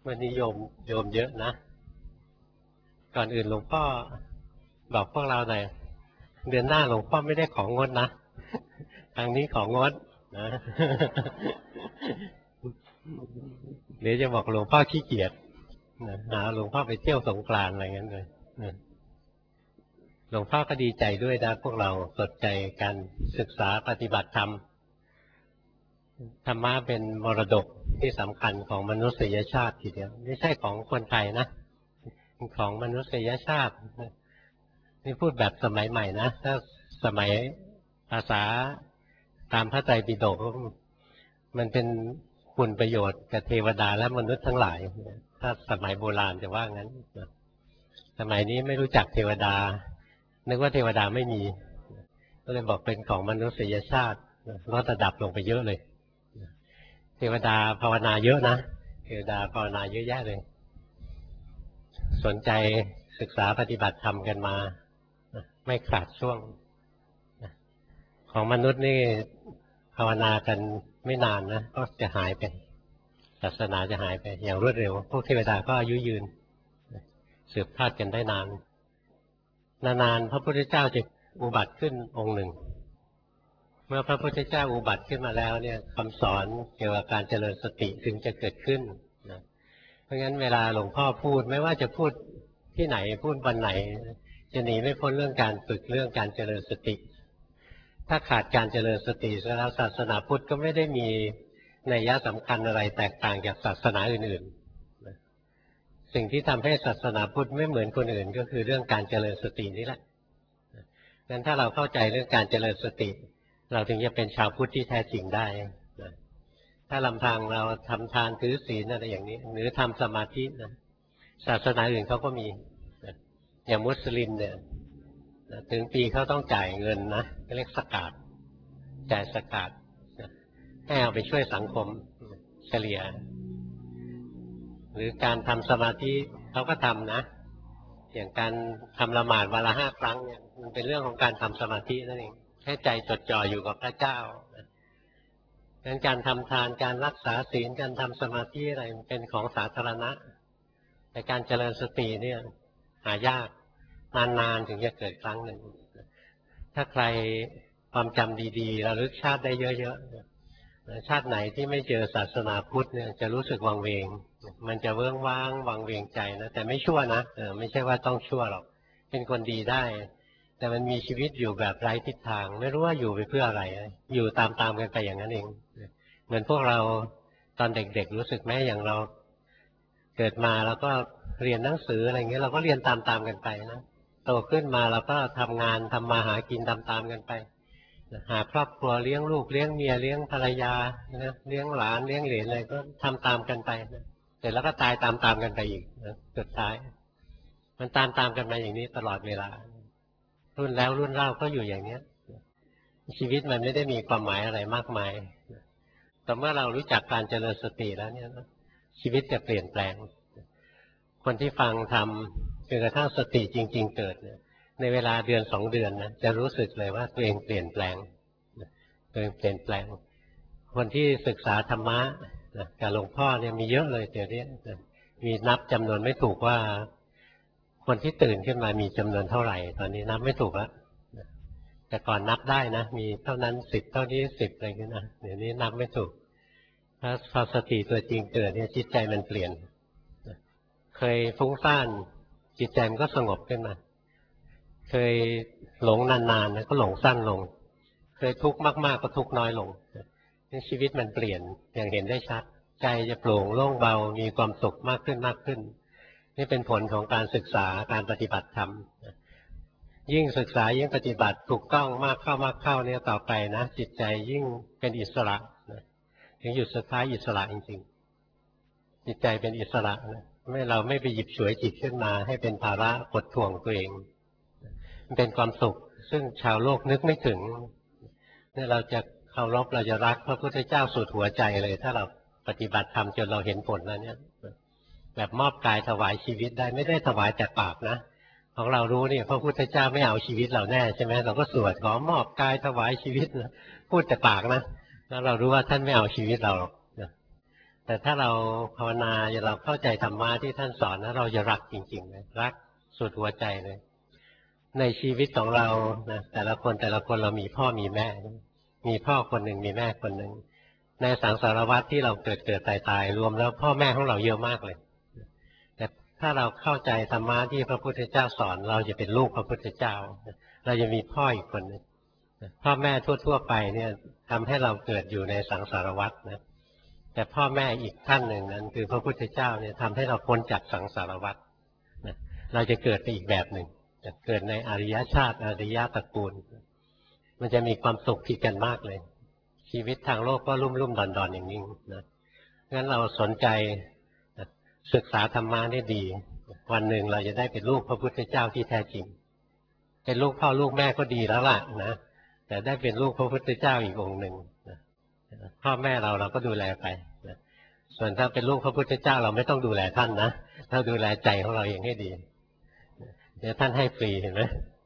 วันนี้โยมเยอะนะก่อนอื่นหลวงพ่อบอกพวกเราหน่อยเดือนหน้าหลวงพ่อไม่ได้ของงดนะทางนี้ของงดนะเดี๋ยวจะบอกหลวงพ่อขี้เกียจหาหลวงพ่อไปเที่ยวสงกรานต์อะไรเงี้ยเลยหลวงพ่อก็ดีใจด้วยนะพวกเราสนใจการศึกษาปฏิบัติธรรมธรรมะเป็นมรดกที่สำคัญของมนุษยชาติทีเดียวไม่ใช่ของคนไทยนะของมนุษยชาตินี่พูดแบบสมัยใหม่นะถ้าสมัยภาษาตามพระไตรปิฎกมันเป็นคุณประโยชน์กับเทวดาและมนุษย์ทั้งหลายถ้าสมัยโบราณจะว่างั้นสมัยนี้ไม่รู้จักเทวดานึกว่าเทวดาไม่มีก็เลยบอกเป็นของมนุษยชาติลดระดับลงไปเยอะเลยเทวดาภาวนาเยอะนะเทวดาภาวนาเยอะแยะเลยสนใจศึกษาปฏิบัติธรรมกันมาไม่ขาดช่วงของมนุษย์นี่ภาวนากันไม่นานนะก็จะหายไปศาสนาจะหายไปอย่างรวดเร็วพวกเทวดาก็อายุยืนสืบทอดกันได้นานพระพุทธเจ้าจะอุบัติขึ้นองค์หนึ่งเมื่อพระพุทธเจ้าอุบัติขึ้นมาแล้วเนี่ยคำสอนเกี่ยวกับการเจริญสติถึงจะเกิดขึ้นนะเพราะงั้นเวลาหลวงพ่อพูดไม่ว่าจะพูดที่ไหนพูดวันไหนจะหนีไม่พ้นเรื่องการฝึกเรื่องการเจริญสติถ้าขาดการเจริญสติแล้วศาสนาพุทธก็ไม่ได้มีนัยยะสำคัญอะไรแตกต่างจากศาสนาอื่นๆสิ่งที่ทำให้ศาสนาพุทธไม่เหมือนคนอื่นก็คือเรื่องการเจริญสตินี่แหละงั้นถ้าเราเข้าใจเรื่องการเจริญสติเราถึงจะเป็นชาวพุทธที่แท้จริงได้นะถ้าลำพังเราทำทานถือศีลอะไรอย่างนี้หรือทำสมาธินะศาสนาอื่นเขาก็มีนะอย่างมุสลิมเนี่ยถึงปีเขาต้องจ่ายเงินนะเรียกสกาดจ่ายสกาดนะให้เอาไปช่วยสังคมเฉลี่ยหรือการทำสมาธิเขาก็ทำนะอย่างการทำละหมาดวันละ5 ครั้งเนี่ยมันเป็นเรื่องของการทำสมาธินั่นเองให้ใจจดจ่ออยู่กับพระเจ้าดังนั้นการทำทานการรักษาศีลการทำสมาธิอะไรเป็นของสาธารณะแต่การเจริญสติเนี่ยหายากนานๆถึงจะเกิดครั้งหนึ่งถ้าใครความจำดีๆระลึกชาติได้เยอะๆชาติไหนที่ไม่เจอศาสนาพุทธเนี่ยจะรู้สึกวังเวงมันจะเวิ้งว้างวังเวงใจนะแต่ไม่ชั่วนะไม่ใช่ว่าต้องชั่วหรอกเป็นคนดีได้แต่มันมีชีวิตอยู่แบบไร้ทิศทางไม่รู้ว่าอยู่ไปเพื่ออะไรอยู่ตามกันไปอย่างนั้นเองเหมือนพวกเราตอนเด็กๆรู้สึกไหมอย่างเราเกิดมาแล้วก็เรียนหนังสืออะไรเงี้ยเราก็เรียนตามกันไปนะโตขึ้นมาเราก็ทำงานทำมาหากินตามกันไปหาครอบครัวเลี้ยงลูกเลี้ยงเมียเลี้ยงภรรยานะเลี้ยงหลานเลี้ยงเหลนอะไรก็ทำตามกันไปนะเสร็จแล้วก็ตายตามกันไปอีกนะสุดท้ายมันตามกันมาอย่างนี้ตลอดเวลารุ่นแล้วรุ่นเล่าก็อยู่อย่างเนี้ยชีวิตมันไม่ได้มีความหมายอะไรมากมายแต่เมื่อเรารู้จักการเจริญสติแล้วเนี่ยชีวิตจะเปลี่ยนแปลงคนที่ฟังทำจนกระทั่งสติจริงๆเกิดเนี่ยในเวลาเดือน2 เดือนนะจะรู้สึกเลยว่าตัวเองเปลี่ยนแปลงตัวเองเปลี่ยนแปลงคนที่ศึกษาธรรมะกับหลวงพ่อเนี่ยมีเยอะเลยเดี๋ยวนี้มีนับจำนวนไม่ถูกว่าคนที่ตื่นขึ้นมามีจำนวนเท่าไหร่ตอนนี้นับไม่ถูกแล้วแต่ก่อนนับได้นะมีเท่านั้น10เท่านี้10อะไรอย่างนี้นะเดี๋ยวนี้นับไม่ถูกถ้าพอสติตัวจริงเกิดเนี่ยจิตใจมันเปลี่ยนเคยฟุ้งซ่านจิตใจมันก็สงบขึ้นมาเคยหลงนานๆนะก็หลงสั้นลงเคยทุกข์มากๆก็ทุกข์น้อยลงนี่ชีวิตมันเปลี่ยนอย่างเห็นได้ชัดใจจะโปร่งโล่งเบามีความสุขมากขึ้นนี่เป็นผลของการศึกษาการปฏิบัติธรรมยิ่งศึกษายิ่งปฏิบัติถูกต้องมากเข้าเนี่ยต่อไปนะจิตใจยิ่งเป็นอิสระถึงหยุดสุดท้ายอิสระจริงๆจิตใจเป็นอิสระนะเราไม่ไปหยิบฉวยจิตขึ้นมาให้เป็นภาระกดท่วงตัวเองมันเป็นความสุขซึ่งชาวโลกนึกไม่ถึงเนี่ยเราจะเคารพเราจะรักพระพุทธเจ้าสุดหัวใจเลยถ้าเราปฏิบัติธรรมจนเราเห็นผลแล้วเนี่ยแบบมอบกายถวายชีวิตได้ไม่ได้ถวายแต่ปากนะของเรารู้นี่พระพุทธเจ้าไม่เอาชีวิตเราแน่ใช่ไหมเราก็สวดขอมอบกายถวายชีวิตนะพูดแต่ปากนะแล้วเรารู้ว่าท่านไม่เอาชีวิตเราหรอกแต่ถ้าเราภาวนาเราเข้าใจธรรมะที่ท่านสอนนะเราจะรักจริงๆเลยรักสุดหัวใจเลยในชีวิตของเรานะแต่ละคนเรามีพ่อมีแม่มีพ่อคนหนึ่งมีแม่คนหนึ่งในสังสารวัฏที่เราเกิดตายรวมแล้วพ่อแม่ของเราเยอะมากเลยแต่ถ้าเราเข้าใจธรรมะที่พระพุทธเจ้าสอนเราจะเป็นลูกพระพุทธเจ้าเราจะมีพ่ออีกคนนึงพ่อแม่ทั่วๆไปเนี่ยทำให้เราเกิดอยู่ในสังสารวัฏนะแต่พ่อแม่อีกท่านหนึ่งนั้นคือพระพุทธเจ้าเนี่ยทำให้เราพ้นจากสังสารวัฏนะเราจะเกิดไปอีกแบบหนึ่งจะเกิดในอริยชาติอริยตระกูลมันจะมีความสุขผิดกันมากเลยชีวิตทางโลกก็ลุ่มๆดอนๆอย่างนี้นะงั้นเราสนใจศึกษาธรรมะได้ดีวันหนึ่งเราจะได้เป็นลูกพระพุทธเจ้าที่แท้จริงเป็นลูกพ่อลูกแม่ก็ดีแล้วล่ะนะแต่ได้เป็นลูกพระพุทธเจ้าอีกองค์หนึ่งนะพ่อแม่เราก็ดูแลไปนะส่วนถ้าเป็นลูกพระพุทธเจ้าเราไม่ต้องดูแลท่านนะเราดูแลใจของเราเองให้ดีเดี๋ยวท่านให้ฟรีเห็นไหม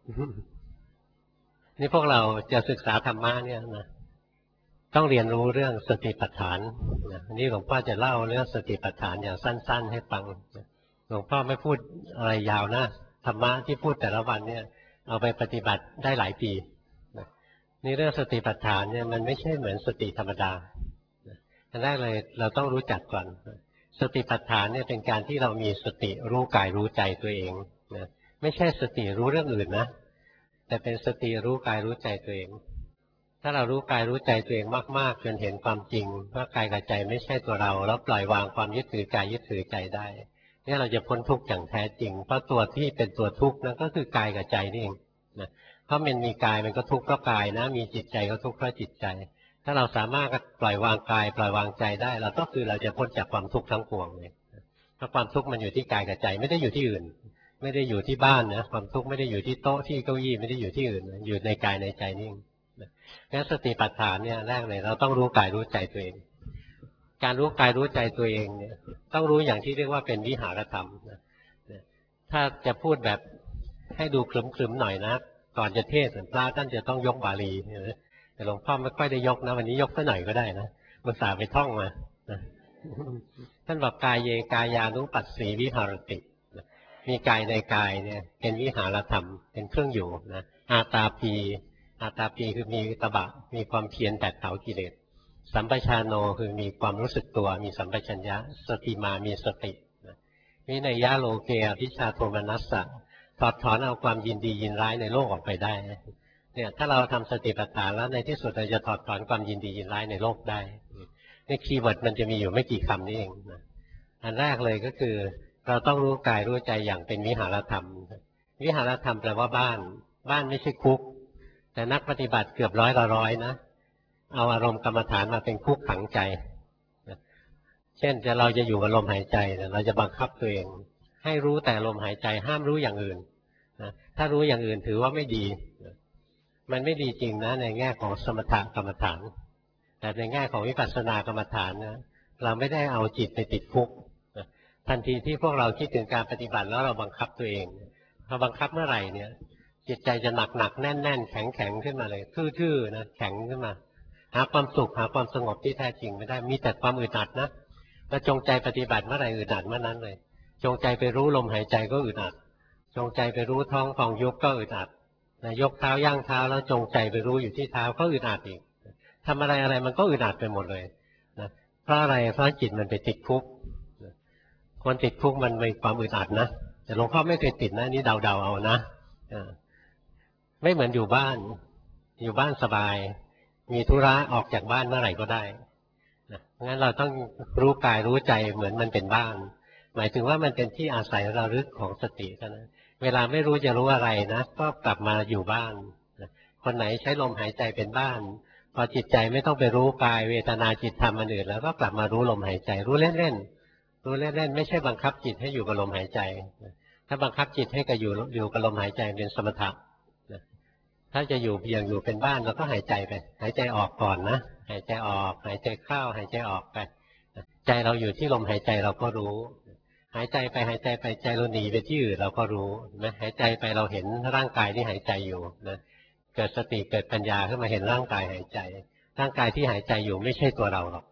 นี่พวกเราจะศึกษาธรรมะเนี่ยนะต้องเรียนรู้เรื่องสติปัฏฐานนะนี่หลวงพ่อจะเล่าเรื่องสติปัฏฐานอย่างสั้นๆให้ฟังหลวงพ่อไม่พูดอะไรยาวนะธรรมะที่พูดแต่ละวันเนี่ยเอาไปปฏิบัติได้หลายปีนี่เรื่องสติปัฏฐานเนี่ยมันไม่ใช่เหมือนสติธรรมดาอันแรกเลยเราต้องรู้จักก่อนสติปัฏฐานเนี่ยเป็นการที่เรามีสติรู้กายรู้ใจตัวเองนะไม่ใช่สติรู้เรื่องอื่นนะแต่เป็นสติรู้กายรู้ใจตัวเองถ้าเรารู้กายรู้ใจตัวเองมากๆจนเห็นความจริงว่ากายกับใจไม่ใช่ตัวเราแล้วปล่อยวางความยึดถือกายยึดถือใจได้เนี่ยเราจะพ้นทุกข์อย่างแท้จริงเพราะตัวที่เป็นตัวทุกข์นั่นก็คือกายกับใจนี่เองนะเพราะมันมีกายมันก็ทุกข์เพราะกายนะมีจิตใจก็ทุกข์เพราะจิตใจถ้าเราสามารถปล่อยวางกายปล่อยวางใจได้เราก็คือเราจะพ้นจากความทุกข์ทั้งปวงเลยเพราะความทุกข์มันอยู่ที่กายกับใจไม่ได้อยู่ที่อื่นไม่ได้อยู่ที่บ้านนะความทุกข์ไม่ได้อยู่ที่โต๊ะที่เก้าอี้ไม่ได้อยู่ที่อื่นอยู่ในกายในใจนี่งั้นสติปัฏฐานเนี่ยแรกเลยเราต้องรู้กายรู้ใจตัวเองการรู้กายรู้ใจตัวเองเนี่ยต้องรู้อย่างที่เรียกว่าเป็นวิหารธรรมถ้าจะพูดแบบให้ดูคลึมๆหน่อยนะก่อนจะเทศน์พระท่านจะต้องยกบาลีแต่หลวงพ่อไม่ค่อยได้ยกนะวันนี้ยกสักหน่อยก็ได้นะอุตส่าห์ไปท่องมาท่านบอกกายเยกายานุปัสสีวิหารติมีกายในกายเนี่ยเป็นวิหารธรรมเป็นเครื่องอยู่นะอาตาปีคือมีตบะมีความเพียรแผดเผากิเลสสัมปชานโนคือมีความรู้สึกตัวมีสัมปชัญญะสติมามีสติวินัยยะโลเกอภิชาโทมนัสสะถอดถอนเอาความยินดียินร้ายในโลกออกไปได้เนี่ยถ้าเราทำสติปัฏฐานแล้วในที่สุดเราจะถอดถอนความยินดียินร้ายในโลกได้ในคีย์เวิร์ดมันจะมีอยู่ไม่กี่คำนี้เองอันแรกเลยก็คือเราต้องรู้กายรู้ใจอย่างเป็นวิหารธรรมวิหารธรรมแปลว่าบ้านไม่ใช่คุกแต่นักปฏิบัติเกือบร้อยนะเอาอารมณ์กรรมฐานมาเป็นคุกขังใจเช่นเราจะอยู่กับลมหายใจเราจะบังคับตัวเองให้รู้แต่ลมหายใจห้ามรู้อย่างอื่นถ้ารู้อย่างอื่นถือว่าไม่ดีมันไม่ดีจริงนะในแง่ของสมถกรรมฐานแต่ในแง่ของวิปัสสนากรรมฐานนะเราไม่ได้เอาจิตไปติดคุกทันทีที่พวกเราคิดถึงการปฏิบัติแล้วเราบังคับตัวเองพอบังคับเมื่อไหร่เนี่ยจิตใจจะหนักแน่นแข็งขึ้นมาเลยทื่อๆนะแข็งขึ้นมาหาความสุขหาความสงบที่แท้จริงไม่ได้มีแต่ความอึดอัดนะถ้าจงใจปฏิบัติเมื่อไหร่อึดอัดเมื่อนั้นเลยจงใจไปรู้ลมหายใจก็อึดอัดจงใจไปรู้ท้องของยุบก็อึดอัดยกเท้าย่างเท้าแล้วจงใจไปรู้อยู่ที่เท้าก็อึดอัดอีกทำอะไรมันก็อึดอัดไปหมดเลยนะเพราะอะไรเพราะจิตมันไปติดคุกคนติดคุกมันมีความอึดอัดนะแต่หลวงพ่อไม่เคยติดนะนี่เดาเอานะไม่เหมือนอยู่บ้านสบายมีธุระออกจากบ้านเมื่อไหร่ก็ได้งั้นเราต้องรู้กายรู้ใจเหมือนมันเป็นบ้านหมายถึงว่ามันเป็นที่อาศัยระลึกของสติเท่านั้นเวลาไม่รู้จะรู้อะไรนะก็กลับมาอยู่บ้านคนไหนใช้ลมหายใจเป็นบ้านพอจิตใจไม่ต้องไปรู้กายเวทนาจิตธรรมอันอื่นแล้วก็กลับมารู้ลมหายใจรู้เล่นไม่ใช่บังคับจิตให้อยู่กับลมหายใจถ้าบังคับจิตให้กับอยู่กับลมหายใจเป็นสมถะถ้าจะอยู่เพียงอยู่เป็นบ้านเราก็หายใจไปหายใจออกก่อนนะหายใจออกหายใจเข้าหายใจออกไปใจเราอยู่ที่ลมหายใจเราก็รู้หายใจไปใจเราหนีไปที่อื่นเราก็รู้นะหายใจไปเราเห็นร่างกายที่หายใจอยู่นะเกิดสติเกิดปัญญาขึ้นมาเห็นร่างกายหายใจร่างกายที่หายใจอยู่ไม่ใช่ตัวเราหรอก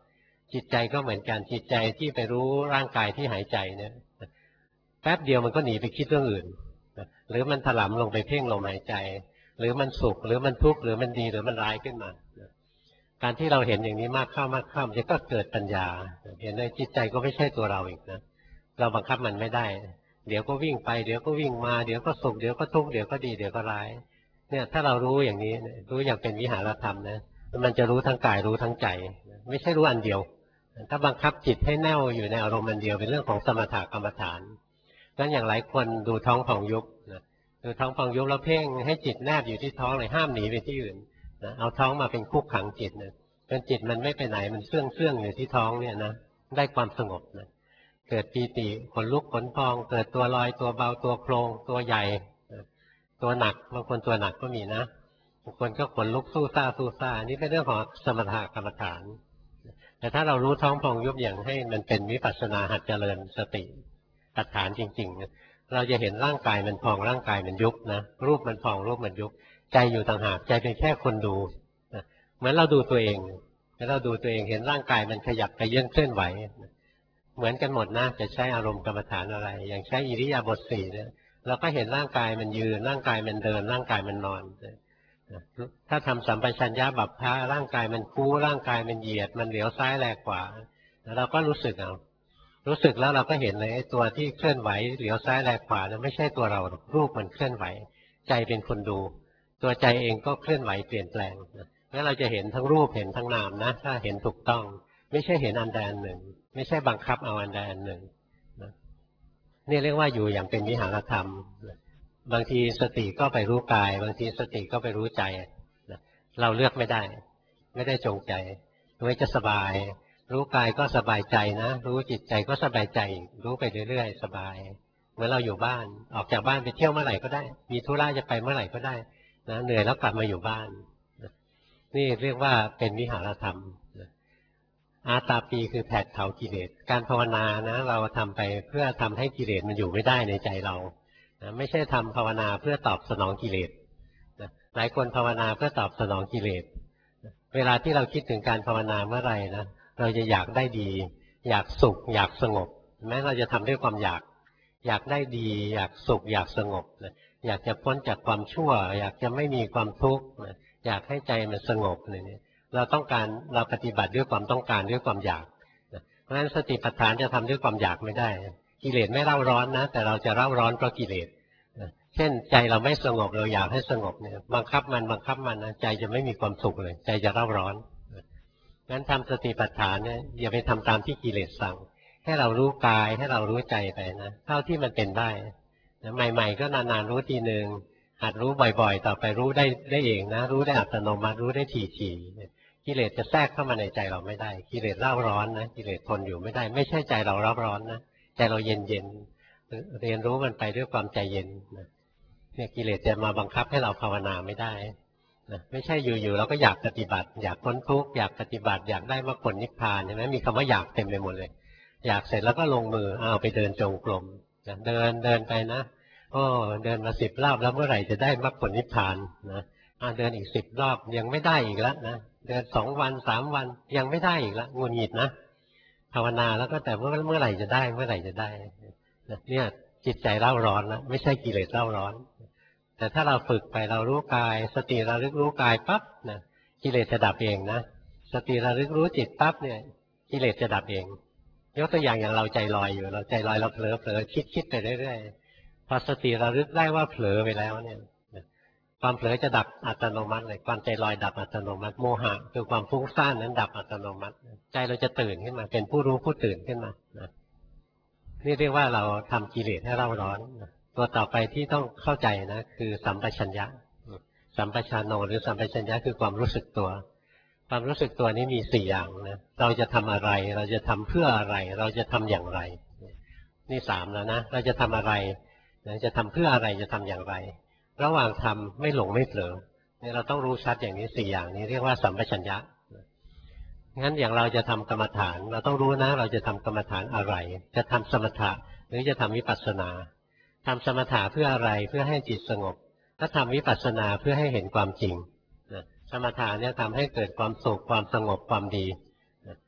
จิตใจก็เหมือนกันจิตใจที่ไปรู้ร่างกายที่หายใจเนี่ยแป๊บเดียวมันก็หนีไปคิดเรื่องอื่นหรือมันถลำลงไปเพ่งลมหายใจหรือมันสุขหรือมันทุกข์หรือมันดีหรือมันร้ายขึ้นมาการที่เราเห็นอย่างนี้มากเข้ามากเข้ามันก็เกิดปัญญาเห็นเลยจิตใจก็ไม่ใช่ตัวเราอีกนะเราบังคับมันไม่ได้เดี๋ยวก็วิ่งไปเดี๋ยวก็วิ่งมาเดี๋ยวก็สุขเดี๋ยวก็ทุกข์เดี๋ยวก็ดีเดี๋ยวก็ร้ายเนี่ยถ้าเรารู้อย่างนี้รู้อย่างเป็นวิหารธรรมนะมันจะรู้ทั้งกายรู้ทั้งใจไม่ใช่รู้อันเดียวถ้าบังคับจิตให้แน่วอยู่ในอารมณ์อันเดียวเป็นเรื่องของสมถะกรรมฐานงั้นอย่างหลายคนดูท้องผ่องยุบนะดูท้องผ่องยุบแล้วเพ่งให้จิตแนบอยู่ที่ท้องเลยห้ามหนีไปที่อื่นนะเอาท้องมาเป็นคุกขังจิตนะจนจิตมันไม่ไปไหนมันเสื่องอยู่ที่ท้องเนี่ยนะได้ความสงบนะเกิดปีติขนลุกขนพองเกิดตัวลอยตัวเบาตัวโครงตัวใหญ่ตัวหนักบางคนตัวหนักก็มีนะบางคนก็ขนลุกสู้ซ่านี่เป็นเรื่องของสมถะกรรมฐานแต่ถ้าเรารู้ท้องพองยุบอย่างให้มันเป็นวิปัสสนาหัดเจริญสติปัฏฐานจริงๆเราจะเห็นร่างกายมันพองร่างกายมันยุบนะรูปมันพองรูปมันยุบใจอยู่ต่างหากใจเป็นแค่คนดูเหมือนเราดูตัวเองแล้วเราดูตัวเองเห็นร่างกายมันขยับไปเยื่องเคลื่อนไหวเหมือนกันหมดนะจะใช้อารมณ์กรรมฐานอะไรอย่างใช้อิริยาบถสี่เนี่ยเราก็เห็นร่างกายมันยืนร่างกายมันเดินร่างกายมันนอนถ้าทำสัมปชัญญะบัพพะร่างกายมันคู่ร่างกายมันเหยียดมันเหลียวซ้ายแลขวาเราก็รู้สึกเอารู้สึกแล้วเราก็เห็นเลยไอ้ตัวที่เคลื่อนไหวเหลียวซ้ายแลขวานั้นไม่ใช่ตัวเรารูปมันเคลื่อนไหวใจเป็นคนดูตัวใจเองก็เคลื่อนไหวเปลี่ยนแปลงงั้นเราจะเห็นทั้งรูปเห็นทั้งนามนะถ้าเห็นถูกต้องไม่ใช่เห็นอันใดอันหนึ่งไม่ใช่บังคับเอาอันใดอันหนึ่งนี่เรียกว่าอยู่อย่างเป็นวิหารธรรมบางทีสติก็ไปรู้กายบางทีสติก็ไปรู้ใจเราเลือกไม่ได้ไม่ได้จงใจไว้จะสบายรู้กายก็สบายใจนะรู้จิตใจก็สบายใจรู้ไปเรื่อยๆสบายเหมือนเราอยู่บ้านออกจากบ้านไปเที่ยวเมื่อไหร่ก็ได้มีธุระจะไปเมื่อไหร่ก็ได้นะเหนื่อยแล้วกลับมาอยู่บ้านนี่เรียกว่าเป็นวิหารธรรมอาตาปีคือแผดเผากิเลสการภาวนานะเราทำไปเพื่อทำให้กิเลสมันอยู่ไม่ได้ในใจเราไม่ใช่ทำภาวนาเพื่อตอบสนองกิเลสหลายคนภาวนาเพื่อตอบสนองกิเลสเวลาที่เราคิดถึงการภาวนาเมื่อไหร่นะเราจะอยากได้ดีอยากสุขอยากสงบแม้เราจะทำด้วยความอยากได้ดีอยากสุขอยากสงบอยากจะพ้นจากความชั่วอยากจะไม่มีความทุกข์อยากให้ใจมันสงบอะไรนี้เราต้องการเราปฏิบัติด้วยความต้องการด้วยความอยากเพราะฉะนั้นสติปัฏฐานจะทำด้วยความอยากไม่ได้กิเลสไม่เร่าร้อนนะแต่เราจะเร่าร้อนเพราะกิเลสเช่นใจเราไม่สงบเราอยากให้สงบเนี่ยบังคับมันนะใจจะไม่มีความสุขเลยใจจะเร่าร้อนงั้นทำสติปัฏฐานเนี่ยอย่าไปทำตามที่กิเลสสั่งให้เรารู้กายให้เรารู้ใจไปนะเท่าที่มันเป็นได้ใหม่ๆก็นานๆรู้ทีหนึ่งหัดรู้บ่อยๆต่อไปรู้ได้เองนะรู้ได้อัตโนมัติรู้ได้ทีกิเลสจะแทรกเข้ามาในใจเราไม่ได้กิเลสเร่าร้อนนะกิเลสทนอยู่ไม่ได้ไม่ใช่ใจเราเร่าร้อนนะใจเราเย็นเรียนรู้มันไปด้วยความใจเย็นเนี่ยกิเลสจะมาบังคับให้เราภาวนาไม่ได้ไม่ใช่อยู่ๆเราก็อยากปฏิบัติอยากพ้นทุกข์อยากปฏิบัติอยากได้มรรคผลนิพพานใช่ไหมมีคำว่าอยากเต็มไปหมดเลยอยากเสร็จแล้วก็ลงมือเอาไปเดินจงกรมเดินไปนะโอ้เดินมา10 รอบแล้วเมื่อไหร่จะได้มรรคผลนิพพานนะเดินอีก10 รอบยังไม่ได้อีกแล้วนะเดิน2 วัน3 วันยังไม่ได้อีกแล้วงุนหงิดนะภาวนาแล้วก็แต่เมื่อไหร่จะได้เมื่อไหร่จะได้เนี่ยจิตใจเร่าร้อนนะไม่ใช่กิเลสเร่าร้อนแต่ถ้าเราฝึกไปเรารู้กายสติระลึกรู้กายปั๊บนะกิเลสจะดับเองนะสติระลึกรู้จิตปั๊บเนี่ยกิเลสจะดับเองยกตัวอย่างเราใจลอยอยู่เราใจลอยเราเผลอคิดไปเรื่อยๆพอสติระลึกได้ว่าเผลอไปแล้วเนี่ยความเผลอจะดับอัตโนมัติเลยความใจลอยดับอัตโนมัติโมหะคือความฟุ้งซ่านนั้นดับอัตโนมัติใจเราจะตื่นขึ้นมาเป็นผู้รู้ผู้ตื่นขึ้นมานี่เรียกว่าเราทำกิเลสให้เร่าร้อนตัวต่อไปที่ต้องเข้าใจนะคือสัมปชัญญะสัมปชานโนหรือสัมปชัญญะคือความรู้สึกตัวความรู้สึกตัวนี้มี4 อย่างนะเราจะทำอะไรเราจะทำเพื่ออะไรเราจะทำอย่างไรนี่3แล้วนะเราจะทำอะไรจะทำเพื่ออะไรจะทำอย่างไรระหว่างทำไม่หลงไม่เผลอเนี่ยเราต้องรู้ชัดอย่างนี้4 อย่างนี้เรียกว่าสัมปชัญญะงั้นอย่างเราจะทำกรรมฐานเราต้องรู้นะเราจะทำกรรมฐานอะไรจะทำสมถะหรือจะทำวิปัสสนาทำสมถะเพื่ออะไรเพื่อให้จิตสงบถ้าทำวิปัสสนาเพื่อให้เห็นความจริงสมถะเนี่ยทำให้เกิดความสุขความสงบความดี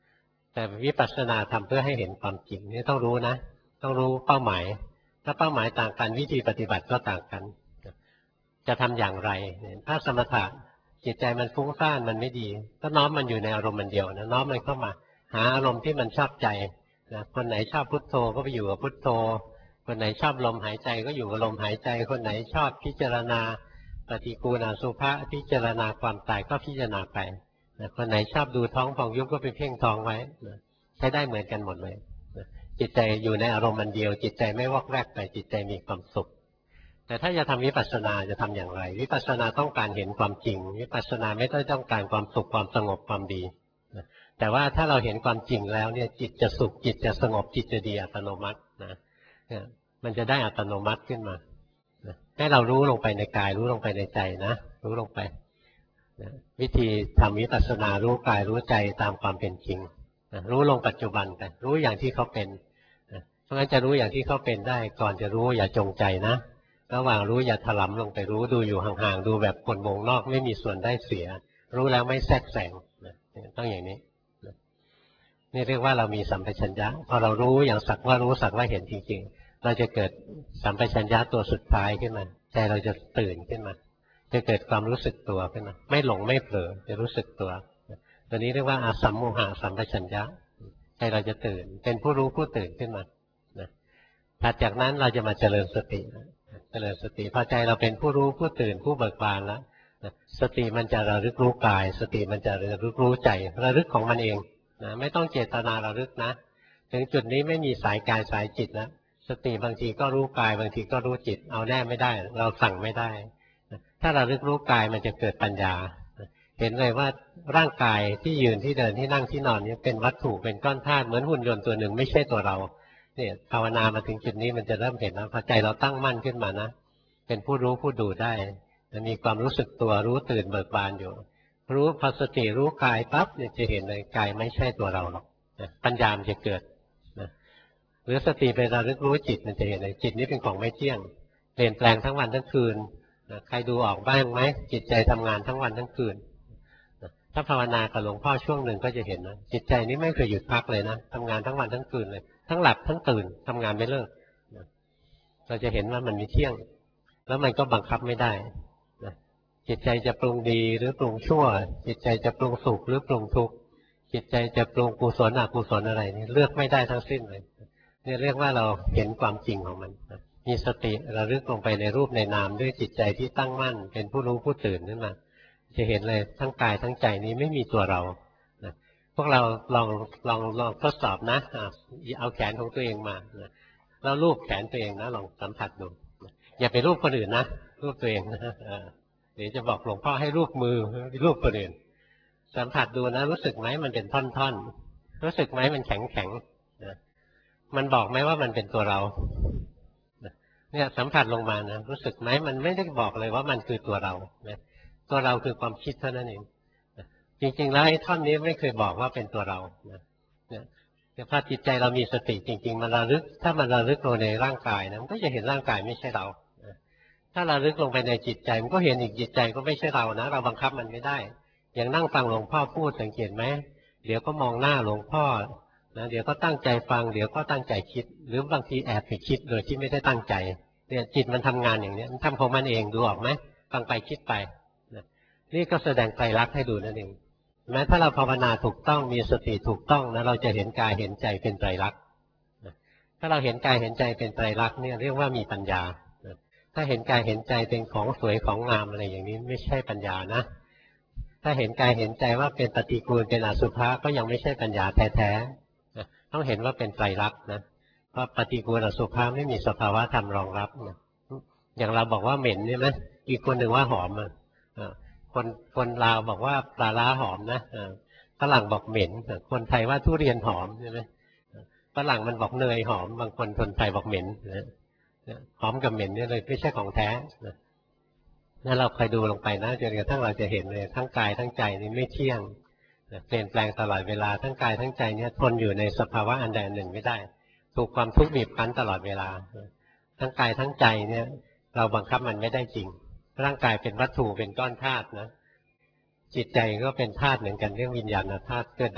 แต่วิปัสสนาทำเพื่อให้เห็นความจริงนี่ต้องรู้นะต้องรู้เป้าหมายถ้าเป้าหมายต่างกันวิธีปฏิบัติก็ต่างกันจะทำอย่างไรถ้าสมถะจิตใจมันฟุ้งซ่านมันไม่ดีก็น้อมมันอยู่ในอารมณ์มันเดียวนะน้อมมันเข้ามาหาอารมณ์ที่มันชอบใจนะคนไหนชอบพุทโธก็ไปอยู่กับพุทโธคนไหนชอบลมหายใจก็อยู่กับลมหายใจคนไหนชอบพิจารณาปฏิกูณอสุภะพิจารณาความตายก็พิจารณาไปคนไหนชอบดูท้องพองยุบก็ไปเพ่งท้องไว้ใช้ได้เหมือนกันหมดเลยจิตใจอยู่ในอารมณ์มันเดียวจิตใจไม่วอกแวกไปจิตใจมีความสุขแต่ถ้าจะทำวิปัสสนาจะทำอย่างไรวิปัสสนาต้องการเห็นความจริงวิปัสสนาไม่ได้ต้องการความสุขความสงบความดีแต่ว่าถ้าเราเห็นความจริงแล้วเนี่ยจิตจะสุขจิตจะสงบจิตจะดีอัตโนมัตินะมันจะได้อัตโนมัติขึ้นมาให้เรารู้ลงไปในกายรู้ลงไปในใจนะรู้ลงไปวิธีทำวิปัสสนารู้กายรู้ใจตามความเป็นจริงรู้ลงปัจจุบันไปรู้อย่างที่เขาเป็นเพราะงั้นจะรู้อย่างที่เขาเป็นได้ก่อนจะรู้อย่าจงใจนะระหว่างรู้อย่าถลำลงไปรู้ดูอยู่ห่างๆดูแบบคนวงนอกไม่มีส่วนได้เสียรู้แล้วไม่แทรกแซงต้องอย่างนี้นี่เรียกว่าเรามีสัมปชัญญะพอเรารู้อย่างสักว่ารู้สักว่าเห็นจริงๆเราจะเกิดสัมปชัญญะตัวสุดท้ายขึ้นมาใจเราจะตื่นขึ้นมาจะเกิดความรู้สึกตัวขึ้นมาไม่หลงไม่เผลอจะรู้สึกตัวตัวนี้เรียกว่าอาสัมโมหะสัมปชัญญะใจเราจะตื่นเป็นผู้รู้ผู้ตื่นขึ้นมาถัดจากนั้นเราจะมาเจริญสติเจริญสติพอใจเราเป็นผู้รู้ผู้ตื่นผู้เบิกบานแล้วสติมันจะระลึกรู้กายสติมันจะระลึกรู้ใจระลึกของมันเองนะไม่ต้องเจตนาระลึกนะถึงจุดนี้ไม่มีสายกายสายจิตนะสติบางทีก็รู้กายบางทีก็รู้จิตเอาแน่ไม่ได้เราสั่งไม่ได้ถ้าระลึกรู้กายมันจะเกิดปัญญาเห็นเลยว่าร่างกายที่ยืนที่เดินที่นั่งที่นอนนี้เป็นวัตถุเป็นก้อนธาตุเหมือนหุ่นยนต์ตัวหนึ่งไม่ใช่ตัวเราเนี่ยภาวนามาถึงจุดนี้มันจะเริ่มเห็นแล้วพอใจเราตั้งมั่นขึ้นมานะเป็นผู้รู้ผู้ดูได้มันมีความรู้สึกตัวรู้ตื่นเบิกบานอยู่รู้พอสติรู้กายปั๊บเนี่ยจะเห็นเลยกายไม่ใช่ตัวเราหรอกปัญญามันจะเกิดหรือสติไประลึกรู้จิตมันจะเห็นเลยจิตนี้เป็นของไม่เที่ยงเปลี่ยนแปลงทั้งวันทั้งคืนใครดูออกบ้างไหมจิตใจทำงานทั้งวันทั้งคืนถ้าภาวนากับหลวงพ่อช่วงหนึ่งก็จะเห็นนะจิตใจนี้ไม่เคยหยุดพักเลยนะทำงานทั้งวันทั้งคืนเลยทั้งหลับทั้งตื่นทำงานไม่เลิกเราจะเห็นว่ามันมีเที่ยงแล้วมันก็บังคับไม่ได้จิตใจจะปรุงดีหรือปรุงชั่วจิตใจจะปรุงสุขหรือปรุงทุกข์จิตใจจะปรุงกุศลอกุศลอะไรนี่เลือกไม่ได้ทั้งสิ้นเลยนี่เรียกว่าเราเห็นความจริงของมันมีสติระลึกลงไปในรูปในนามด้วยจิตใจที่ตั้งมั่นเป็นผู้รู้ผู้ตื่นขึ้นมาจะเห็นเลยทั้งกายทั้งใจนี้ไม่มีตัวเราพวกเราลองทดสอบนะเอาแขนของตัวเองมาแล้วรูปแขนตัวเองนะลองสัมผัสดูอย่าไปรูปคนอื่นนะรูปตัวเองนะเดี๋ยวจะบอกหลวงพ่อให้รูปมือรูปคนอื่นสัมผัสดูนะรู้สึกไหมมันเป็นท่อนๆรู้สึกไหมมันแข็งมันบอกไหมว่ามันเป็นตัวเราเนี่ยสัมผัสลงมานะรู้สึกไหมมันไม่ได้บอกเลยว่ามันคือตัวเราตัวเราคือความคิดเท่านั้นเองจริงๆแล้วไอ้ท่อนนี้ไม่เคยบอกว่าเป็นตัวเราแต่พอจิตใจเรามีสติจริงๆมันระลึกถ้ามันระลึกลงในร่างกายนะมันก็จะเห็นร่างกายไม่ใช่เราถ้าเราลึกลงไปในจิตใจมันก็เห็นอีกจิตใจก็ไม่ใช่เรานะเราบังคับมันไม่ได้อย่างนั่งฟังหลวงพ่อพูดสังเกตไหมเดี๋ยวก็มองหน้าหลวงพ่อนะเดี๋ยวก็ตั้งใจฟังเดี๋ยวก็ตั้งใจคิดหรือบางทีแอบไปคิดโดยที่ไม่ได้ตั้งใจเนี่ยจิตมันทำงานอย่างนี้มันทำของมันเองดูออกไหมฟังไปคิดไปนี่ก็แสดงไตรลักษณ์ให้ดูนั่นเองแม้ถ้าเราภาวนาถูกต้องมีสติถูกต้องนะเราจะเห็นกายเห็นใจเป็นไตรลักษณ์ถ้าเราเห็นกายเห็นใจเป็นไตรลักษณ์เนี่ยเรียกว่ามีปัญญาถ้าเห็นกายเห็นใจเป็นของสวยของงามอะไรอย่างนี้ไม่ใช่ปัญญานะถ้าเห็นกายเห็นใจว่าเป็นปฏิกูลเป็นอสุภะก็ยังไม่ใช่ปัญญาแท้ๆต้องเห็นว่าเป็นไตรลักษณ์นะเพราะปฏิกูลอสุภะไม่มีสภาวะธรรมรองรับนะอย่างเราบอกว่าเหม็นใช่ไหมอีกคนหนึ่งว่าหอมคนลาวบอกว่าปลาร้าหอมนะฝรั่งบอกเหม็นคนไทยว่าทุเรียนหอมใช่ไหมฝรั่งมันบอกเนยหอมบางคนไทยบอกเหม็นหอมกับเหม็นนี่เลยไม่ใช่ของแท้นั่นเราคอยดูลงไปนะจนกระทั่งเราจะเห็นเลยทั้งกายทั้งใจนี่ไม่เที่ยงเปลี่ยนแปลงตลอดเวลาทั้งกายทั้งใจเนี่ยทนอยู่ในสภาวะอันใดอันหนึ่งไม่ได้ถูกความทุกข์บีบคั้นตลอดเวลาทั้งกายทั้งใจเนี่ยเราบังคับมันไม่ได้จริงร่างกายเป็นวัตถุเป็นก้อนธาตุนะจิตใจก็เป็นธาตุเหมือนกันเรื่องวิญญาณธาตุเกิดดับ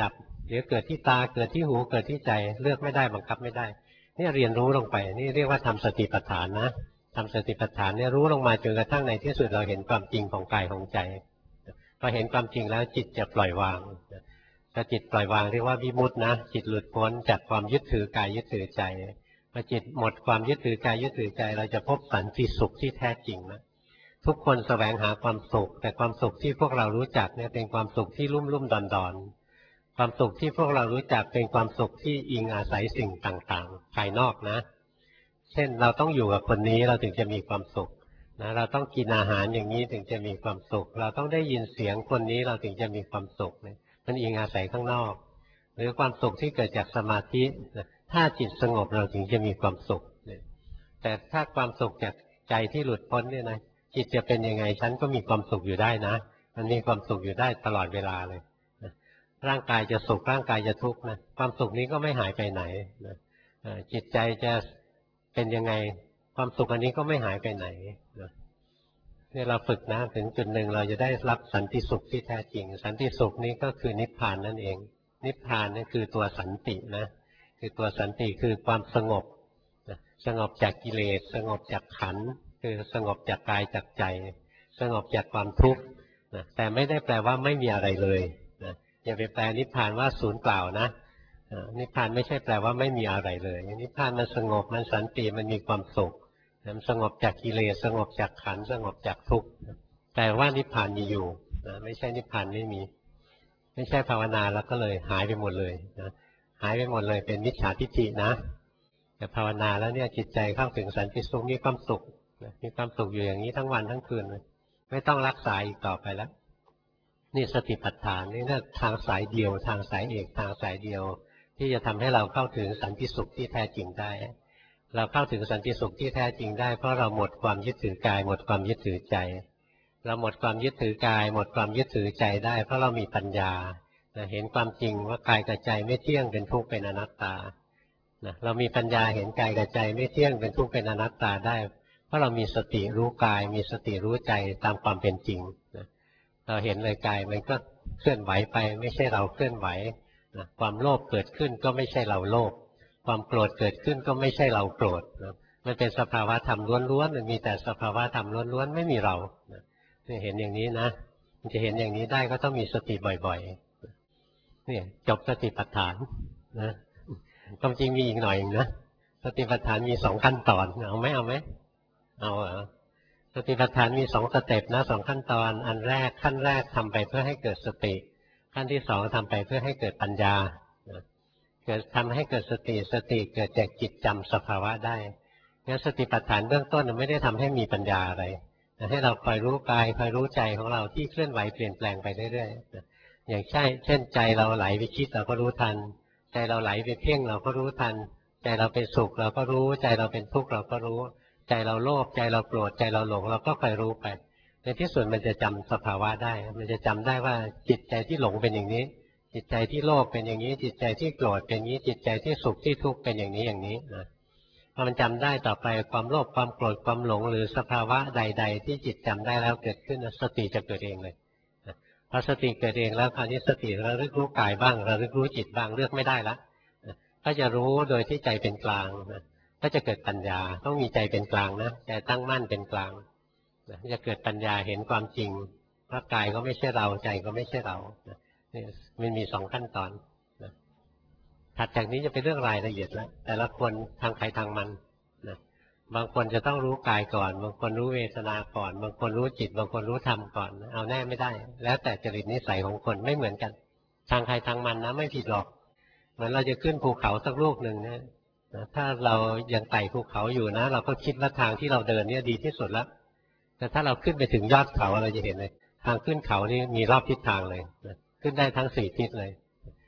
เดี๋ยวเกิดที่ตาเกิดที่หูเกิดที่ใจเลือกไม่ได้บังคับไม่ได้นี่เรียนรู้ลงไปนี่เรียกว่าทำสติปัฏฐานนะทำสติปัฏฐานเนี่ยรู้ลงมาจนกระทั่งในที่สุดเราเห็นความจริงของกายของใจพอเห็นความจริงแล้วจิตจะปล่อยวางถ้าจิตปล่อยวางเรียกว่าวิมุตตินะจิตหลุดพ้นจากความยึดถือกายยึดถือใจพอจิตหมดความยึดถือกายยึดถือใจเราจะพบสันติสุขที่แท้จริงนะทุกคนแสวงหาความสุขแต่ความสุขที่พวกเรารู้จักเนี่ยเป็นความสุขที่ลุ่มๆดอนๆความสุขที่พวกเรารู้จักเป็นความสุขที่อิงอาศัยสิ่งต่างๆภายนอกนะเช่นเราต้องอยู่กับคนนี้เราถึงจะมีความสุขนะเราต้องกินอาหารอย่างนี้ถึงจะมีความสุขเราต้องได้ยินเสียงคนนี้เราถึงจะมีความสุขเนี่ยมันอิงอาศัยข้างนอกหรือความสุขที่เกิดจากสมาธิถ้าจิตสงบเราถึงจะมีความสุขแต่ถ้าความสุขจากใจที่หลุดพ้นเนี่ยนะจิตจะเป็นยังไงฉันก็มีความสุขอยู่ได้นะมันมีความสุขอยู่ได้ตลอดเวลาเลยร่างกายจะสุขร่างกายจะทุกข์นะความสุขนี้ก็ไม่หายไปไหนนะจิตใจจะเป็นยังไงความสุขอันนี้ก็ไม่หายไปไหนนะเนี่ยเราฝึกนะถึงจุดหนึ่งเราจะได้รับสันติสุขที่แท้จริงสันติสุขนี้ก็คือนิพพานนั่นเองนิพพานนี่คือตัวสันตินะคือตัวสันติคือความสงบสงบจากกิเลสสงบจากขันธ์คือสงบจากกายจากใจสงบจากความทุกข์นะแต่ไม่ได้แปลว่าไม่มีอะไรเลยนะอย่าไปแปลนิพพานว่าศูนย์เปล่านะนิพพานไม่ใช่แปลว่าไม่มีอะไรเลยนิพพานมันสงบมันสันติมันมีความสุขมันสงบจากกิเลสสงบจากขันธ์สงบจากทุกข์แต่ว่านิพพานมีอยู่นะไม่ใช่นิพพานไม่มีไม่ใช่ภาวนาแล้วก็เลยหายไปหมดเลยนะหายไปหมดเลยเป็นมิจฉาทิฏฐินะแต่ภาวนาแล้วเนี่ยจิตใจเข้าถึงสันติสุขมีความสุขมีความสุขอยู่อย่างนี้ทั้งวันทั้งคืนเลยไม่ต้องรักษาอีกต่อไปแล้วนี่สติปัฏฐานนี่นะทางสายเดียวทางสายเอกทางสายเดียวที่จะทำให้เราเข้าถึงสันติสุขที่แท้จริงได้เราเข้าถึงสันติสุขที่แท้จริงได้เพราะเราหมดความยึดถือกายหมดความยึดถือใจเราหมดความยึดถือกายหมดความยึดถือใจได้เพราะเรามีปัญญาเห็นความจริงว่ากายกับใจไม่เที่ยงเป็นทุกข์เป็นอนัตตาเรามีปัญญาเห็นกายกับใจไม่เที่ยงเป็นทุกข์เป็นอนัตตาได้เพราะเรามีสติรู้กายมีสติรู้ใจตามความเป็นจริงเราเห็นเลยกายมันก็เคลื่อนไหวไปไม่ใช่เราเคลื่อนไหวความโลภเกิดขึ้นก็ไม่ใช่เราโลภความโกรธเกิดขึ้นก็ไม่ใช่เราโกรธมันเป็นสภาวะธรรมล้วนๆมันมีแต่สภาวะธรรมล้วนๆไม่มีเราเห็นอย่างนี้นะมันจะเห็นอย่างนี้ได้ก็ต้องมีสติบ่อยๆนี่จบสติปัฏฐานนะความจริงมีอีกหน่อยนะสติปัฏฐานมี2ขั้นตอนเอาไหมเอาสติปัฏฐานมี2สเต็ปนะ2ขั้นตอนอันแรกขั้นแรกทำไปเพื่อให้เกิดสติขั้นที่2ทำไปเพื่อให้เกิดปัญญาเกิดทำให้เกิดสติเกิดจากจิตจำสภาวะได้งั้นสติปัฏฐานเบื้องต้นไม่ได้ทำให้มีปัญญาอะไรให้เราคอยรู้กายคอยรู้ใจของเราที่เคลื่อนไหวเปลี่ยนแปลงไปเรื่อยๆอย่างเช่นใจเราไหลไปคิดเราก็รู้ทันใจเราไหลไปเพ่งเราก็รู้ทันใจเราเป็นสุขเราก็รู้ใจเราเป็นทุกข์เราก็รู้ใจเราโลภใจเราโกรธใจเราหลงเราก็คอยรู้ไปในที่สุดมันจะจำสภาวะได้มันจะจำได้ว่าจิตใจที่หลงเป็นอย่างนี้จิตใจที่โลภเป็นอย่างนี้จิตใจที่โกรธเป็นอย่างนี้จิตใจที่สุขที่ทุกข์เป็นอย่างนี้นะพอมันจำได้ต่อไปความโลภความโกรธความหลงหรือสภาวะใดๆที่จิตจำได้แล้วเกิดขึ้นสติจะเกิดเองเลยพอสติเกิดเองแล้วคราวนี้สติระลึกรู้กายบ้างระลึกรู้จิตบ้างเลือกไม่ได้ละก็จะรู้โดยที่ใจเป็นกลางก็จะเกิดปัญญาต้องมีใจเป็นกลางนะใจตั้งมั่นเป็นกลางจะเกิดปัญญาเห็นความจริงว่ากายก็ไม่ใช่เราใจก็ไม่ใช่เรามันมี2ขั้นตอนถัดจากนี้จะเป็นเรื่องรายละเอียดแล้วแต่ละคนทางใครทางมันนะบางคนจะต้องรู้กายก่อนบางคนรู้เวทนาก่อนบางคนรู้จิตบางคนรู้ธรรมก่อนเอาแน่ไม่ได้แล้วแต่จริตนิสัยของคนไม่เหมือนกันทางใครทางมันนะไม่ผิดหรอกเหมือนเราจะขึ้นภูเขาสักลูกหนึ่งนะถ้าเรายังไต่ภูเขาอยู่นะเราก็คิดว่าทางที่เราเดินเนี่ยดีที่สุดแล้วแต่ถ้าเราขึ้นไปถึงยอดเขาเราจะเห็นเลยทางขึ้นเขานี่มีรอบทิศทางเลยขึ้นได้ทั้ง4ทิศเลย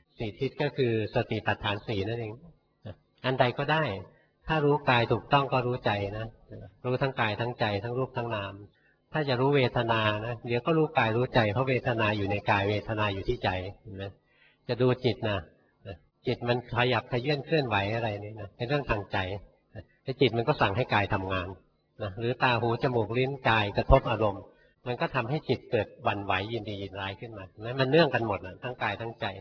4ทิศก็คือสติปัฏฐาน4นั่นเองอันใดก็ได้ถ้ารู้กายถูกต้องก็รู้ใจนะรู้ทั้งกายทั้งใจทั้งรูปทั้งนามถ้าจะรู้เวทนานะเดี๋ยวก็รู้กายรู้ใจเพราะเวทนาอยู่ในกายเวทนาอยู่ที่ใจนะจะดูจิตนะจิตมันขยับขยื่นเคลื่อนไหวอะไรนี่นะเป็นเรื่องทางใจแต่จิตมันก็สั่งให้กายทำงานนะหรือตาหูจมูกลิ้นกายกระทบอารมณ์มันก็ทำให้จิตเกิดหวั่นไหวยินดียินร้ายขึ้นมามันเนื่องกันหมดนะทั้งกายทั้งใจ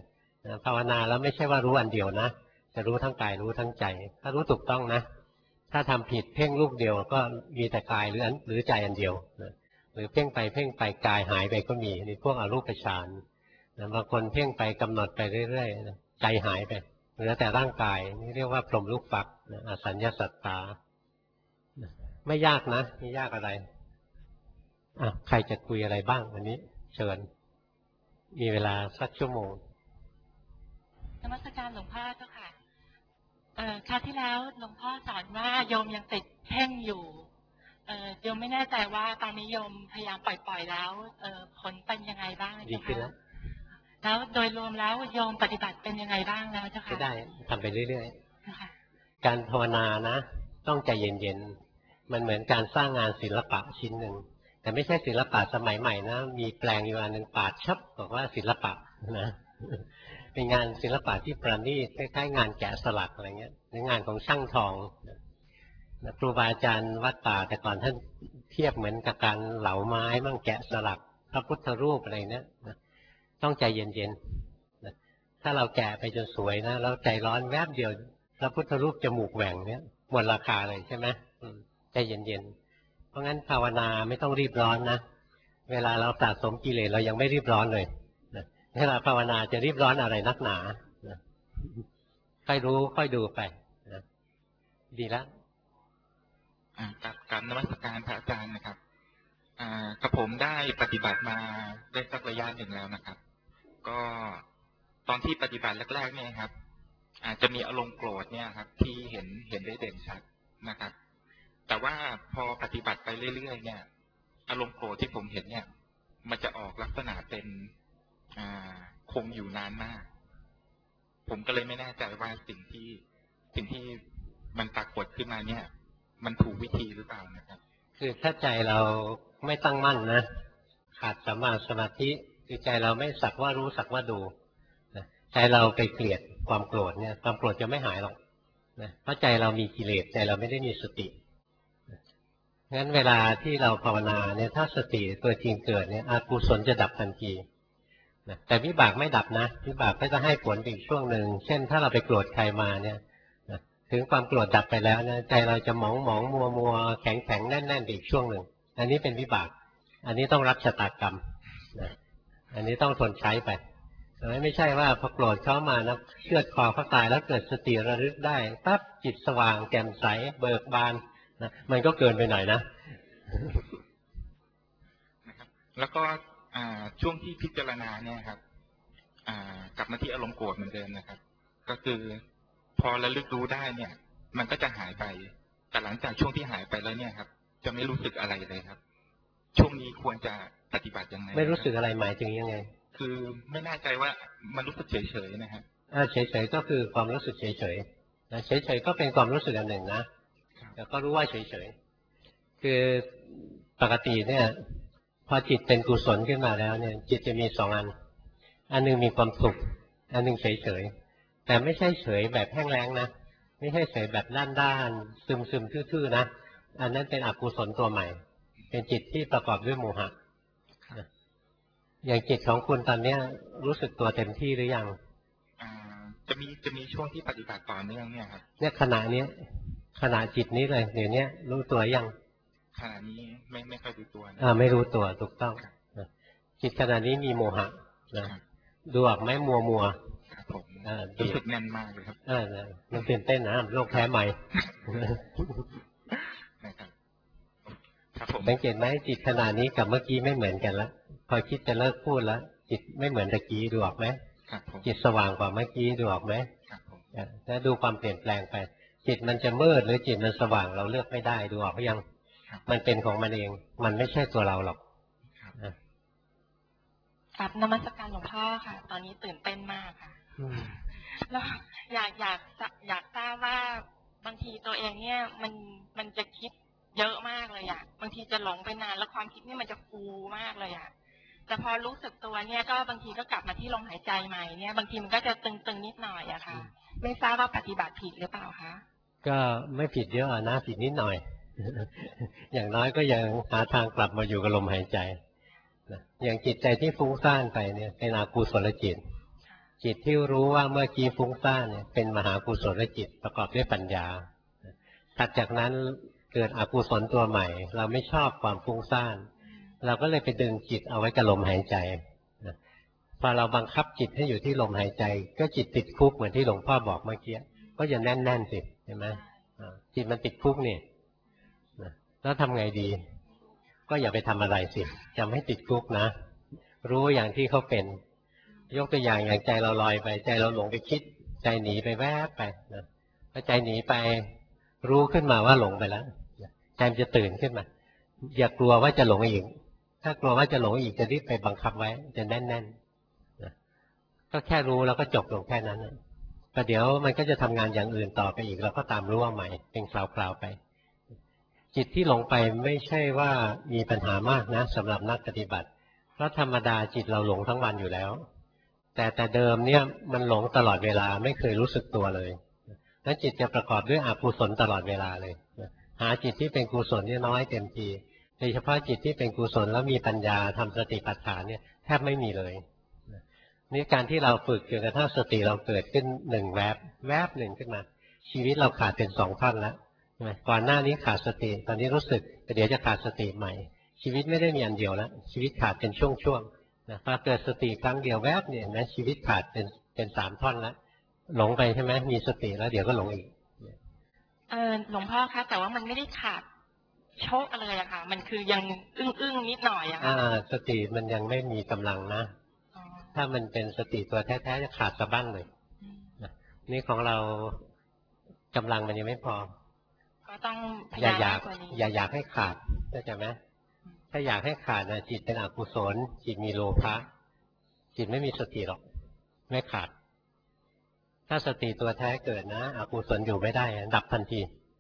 ภาวนาแล้วไม่ใช่ว่ารู้อันเดียวนะจะรู้ทั้งกายรู้ทั้งใจถ้ารู้ถูกต้องนะถ้าทำผิดเพ่งลูกเดียวก็มีแต่กายหรือใจอันเดียวนะหรือเพ่งไปกายหายไปก็มีนี่พวกอรูปฌานนะบางคนเพ่งไปกำหนดไปเรื่อยๆนะใจหายไปเหลือแต่ร่างกายนี่เรียกว่าพรหมลูกฟักนะอสัญญาสัตตาไม่ยากนะไม่ยากอะไรใครจะคุยอะไรบ้างวันนี้เชิญมีเวลาสักชั่วโมงนมัสการหลวงพ่อเจ้าค่ะคราวที่แล้วหลวงพ่อสอนว่าโยมยังติดเพ่งอยู่โยมไม่แน่ใจว่าตอนนี้โยมพยายามปล่อยแล้วผลเป็นยังไงบ้างดีขึ้นแล้วโดยรวมแล้วโยมปฏิบัติเป็นยังไงบ้างแล้วเจ้าค่ะไม่ได้ทำไปเรื่อยๆการภาวนานะต้องใจเย็นๆมันเหมือนการสร้างงานศิลปะชิ้นหนึ่งแต่ไม่ใช่ศิลปะสมัยใหม่นะมีแปลงอยู่อันหนึ่งปาดชับบอกว่าศิลปะนะเป็นงานศิลปะที่ประณีตคล้ายๆงานแกะสลักอะไรเงี้ยหรืองานของช่างทองครูบาอาจารย์วัดป่าแต่ก่อนท่านเทียบเหมือนกับการเหลาไม้มั่งแกะสลักพระพุทธรูปอะไรเนี่ยต้องใจเย็นๆถ้าเราแกะไปจนสวยนะแล้วใจร้อนแวบเดียวพระพุทธรูปจมูกแหว่งเนี่ยหมดราคาเลยใช่ไหมใจเย็นๆเพราะงั้นภาวนาไม่ต้องรีบร้อนนะเวลาเราสะสมกิเลสเรายังไม่รีบร้อนเลยเวลาภาวนาจะรีบร้อนอะไรนักหนาค่อยรู้ค่อยดูไปดีแล้วกับนมัสการพระอาจารย์นะครับกับผมได้ปฏิบัติมาได้สักระยะหนึ่งแล้วนะครับก็ตอนที่ปฏิบัติแรกๆเนี่ยครับอาจจะมีอารมณ์โกรธเนี่ยครับที่เห็นได้เด่นชัดนะครับแต่ว่าพอปฏิบัติไปเรื่อยๆเนี่ยอารมณ์โกรธที่ผมเห็นเนี่ยมันจะออกลักษณะเป็นคงอยู่นานมากผมก็เลยไม่แน่ใจว่าสิ่งที่มันปรากฏขึ้นมาเนี่ยมันถูกวิธีหรือเปล่านะครับคือถ้าใจเราไม่ตั้งมั่นนะขาดสัมมาสมาธิคือใจเราไม่สักว่ารู้สักว่าดูใจเราไปเกลียดความโกรธเนี่ยความโกรธจะไม่หายหรอกนะเพราะใจเรามีกิเลสใจเราไม่ได้มีสติงั้นเวลาที่เราภาวนาเนี่ยถ้าสติตัวจริงเกิดเนี่ยอกุศลจะดับทันทีนะแต่วิบากไม่ดับนะวิบากก็จะให้ผลอีกช่วงหนึ่งเช่นถ้าเราไปโกรธใครมาเนี่ยถึงความโกรธดับไปแล้วนะใจเราจะหมองมัวแข็งแน่นอีกช่วงหนึ่งอันนี้เป็นวิบากอันนี้ต้องรับชะตากรรมนะอันนี้ต้องทนใช้ไปไม่ใช่ว่าพอโกรธเขามานะเชือดคอเขาตายแล้วเกิดสติระลึกได้ปั๊บจิตสว่างแจ่มใสเบิกบานนะมันก็เกินไปหน่อยนะนะครับแล้วก็ช่วงที่พิจารณาเนี่ยครับกลับมาที่อารมณ์โกรธเหมือนเดิมนะครับก็คือพอระลึกรู้ได้เนี่ยมันก็จะหายไปแต่หลังจากช่วงที่หายไปแล้วเนี่ยครับจะไม่รู้สึกอะไรเลยครับช่วงนี้ควรจะปฏิบัติยังไงไม่รู้สึกอะไรหมายถึงยังไงคือไม่แน่ใจว่ามันรู้สึกเฉยๆนะครับเฉยๆก็คือความรู้สึกเฉยๆนะเฉยๆก็เป็นความรู้สึกอันหนึ่งนะแต่ก็รู้ว่าเฉยๆคือปกติเนี่ยพอจิตเป็นกุศลขึ้นมาแล้วเนี่ยจิตจะมีสองอันหนึ่งมีความสุขอันหนึ่งเฉยๆแต่ไม่ใช่เฉยแบบแห้งแล้งนะไม่ใช่เฉยแบบด้านซึมทื่อๆนะอันนั้นเป็นอกุศลตัวใหม่เป็นจิตที่ประกอบด้วยโมหะอย่างจิตของคุณตอนนี้รู้สึกตัวเต็มที่หรือยังจะมีช่วงที่ปฏิบัติต่อเนื่องเนี่ยครับเนี่ยขณะจิตนี้เลยเดี๋ยวนี้รู้ตัวยังขณะนี้ไม่ค่อยรู้ตัวไม่รู้ตัวถูกต้องจิตขณะนี้มีโมหะนะดูออกไหมมัวผมรู้สึกแน่นมากเลยครับมันตื่นเต้นนะโรคแพ้ใหม่สังเกตไหมจิตขณะนี้กับเมื่อกี้ไม่เหมือนกันแล้วพอคิดจะเลิกพูดแล้วจิตไม่เหมือนตะกี้ดูออกไหมจิตสว่างกว่าเมื่อกี้ดูออกไหมแล้วดูความเปลี่ยนแปลงไปจิตมันจะมืดหรือจิตมันสว่างเราเลือกไม่ได้ดูออกหรือยังมันเป็นของมันเองมันไม่ใช่ตัวเราหรอกครับนมัสการหลวงพ่อค่ะตอนนี้ตื่นเต้นมากค่ะแล้วอยากทราบว่าบางทีตัวเองเนี่ยมันจะคิดเยอะมากเลยอ่ะบางทีจะหลงไปนานแล้วความคิดนี่มันจะฟูมากเลยอ่ะแต่พอรู้สึกตัวเนี่ยก็บางทีก็กลับมาที่ลมหายใจใหม่เนี่ยบางทีมันก็จะตึงนิดหน่อยอะค่ะไม่ทราบว่าปฏิบัติผิดหรือเปล่าคะก็ไม่ผิดเยอะนะผิดนิดหน่อยอย่างน้อยก็ยังหาทางกลับมาอยู่กับลมหายใจอย่างจิตใจที่ฟุ้งซ่านไปเนี่ยเป็นอกุศลจิตจิตที่รู้ว่าเมื่อกี้ฟุ้งซ่านเนี่ยเป็นมหากุศลจิตประกอบด้วยปัญญาถัดจากนั้นเกิดอกุศลตัวใหม่ เราไม่ชอบความฟุ้งซ่านเราก็เลยไปดึงจิตเอาไว้กับลมหายใจพอเราบังคับจิตให้อยู่ที่ลมหายใจก็จิตติดคุกเหมือนที่หลวงพ่อบอกเมื่อกี้ก็อย่าแน่นๆสิเห็นไหมจิตมันติดคุกนี่แล้วทำไงดีก็อย่าไปทำอะไรสิจำให้ติดคุกนะรู้อย่างที่เขาเป็นยกตัวอย่างใจเราลอยไปใจเราหลงไปคิดใจหนีไปแวบไปนะพอใจหนีไปรู้ขึ้นมาว่าหลงไปแล้วใจมันจะตื่นขึ้นมาอย่ากลัวว่าจะหลงอีกถ้ากลัวว่าจะหลงอีกจะรีบไปบังคับไว้จะแน่นๆนะก็แค่รู้แล้วก็จบลงแค่นั้นนะแต่เดี๋ยวมันก็จะทำงานอย่างอื่นต่อไปอีกเราก็ตามรู้ว่าใหม่เป็นคราวๆไปจิตที่หลงไปไม่ใช่ว่ามีปัญหามากนะสำหรับนักปฏิบัติเพราะธรรมดาจิตเราหลงทั้งวันอยู่แล้วแต่เดิมเนี่ยมันหลงตลอดเวลาไม่เคยรู้สึกตัวเลยแล้วจิตจะประกอบด้วยอกุศลตลอดเวลาเลยหาจิตที่เป็นกุศลเนี่ยน้อยเต็มทีโดยเฉพาะจิตที่เป็นกุศลแล้วมีปัญญาทำสติปัฏฐานเนี่ยแทบไม่มีเลยนี่การที่เราฝึกจนกระทั่งสติเราเกิดขึ้นหนึ่งแวบหนึ่งขึ้นมาชีวิตเราขาดเป็น2 ท่อนแล้วก่อนหน้านี้ขาดสติตอนนี้รู้สึกเดี๋ยวจะขาดสติใหม่ชีวิตไม่ได้มีอันเดียวแล้วชีวิตขาดเป็นช่วงๆพอเกิดสติครั้งเดียวแวบเนี่ยนะชีวิตขาดเป็น3 ท่อนแล้วหลงไปใช่ไหมมีสติแล้วเดี๋ยวก็หลงอีกหลวงพ่อคะแต่ว่ามันไม่ได้ขาดโชคอะไรอะค่ะมันคือยังอึ้งนิดหน่อยอะค่ะสติมันยังไม่มีกำลังนะถ้ามันเป็นสติตัวแท้ๆจะขาดสะบั้นเลยนี่ของเรากำลังมันยังไม่พอก็ต้องอย่าอยากให้ขาดเข้าใจไหมถ้าอยากให้ขาดนะจิตเป็นอกุศลจิตมีโลภะจิตไม่มีสติหรอกไม่ขาดถ้าสติตัวแท้เกิดนะอกุศลอยู่ไม่ได้ดับทันที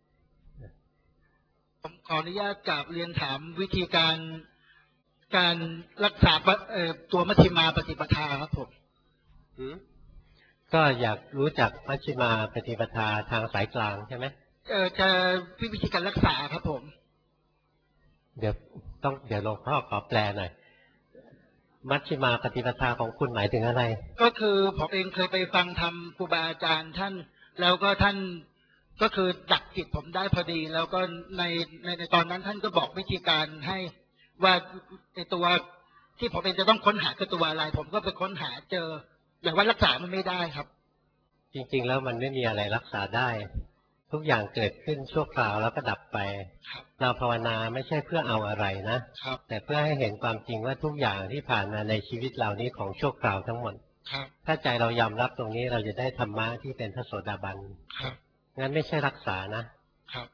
ผมขออนุญาตกราบเรียนถามวิธีการรักษาตัวมัชฌิมาปฏิปทาครับผมก็อยากรู้จักมัชฌิมาปฏิปทาทางสายกลางใช่ไหมจะวิธีการรักษาครับผมเดี๋ยวหลวงพ่อขอแปลหน่อยมัชฌิมาปฏิปทาของคุณหมายถึงอะไรก็คือผมเองเคยไปฟังธรรมครูบาอาจารย์ท่านแล้วก็ท่านก็คือดักจิตผมได้พอดีแล้วก็ในตอนนั้นท่านก็บอกวิธีการให้ว่าในตัวที่ผมเองจะต้องค้นหาคือตัวอะไรผมก็ไปค้นหาเจอแต่ว่ารักษามันไม่ได้ครับจริงๆแล้วมันไม่มีอะไรรักษาได้ทุกอย่างเกิดขึ้นชั่วคราวแล้วก็ดับไปเราภาวนาไม่ใช่เพื่อเอาอะไรนะแต่เพื่อให้เห็นความจริงว่าทุกอย่างที่ผ่านมาในชีวิตเรานี้ของชั่วคราวทั้งหมดถ้าใจเรายอมรับตรงนี้เราจะได้ธรรมะที่เป็นพระโสดาบันงั้นไม่ใช่รักษานะครับ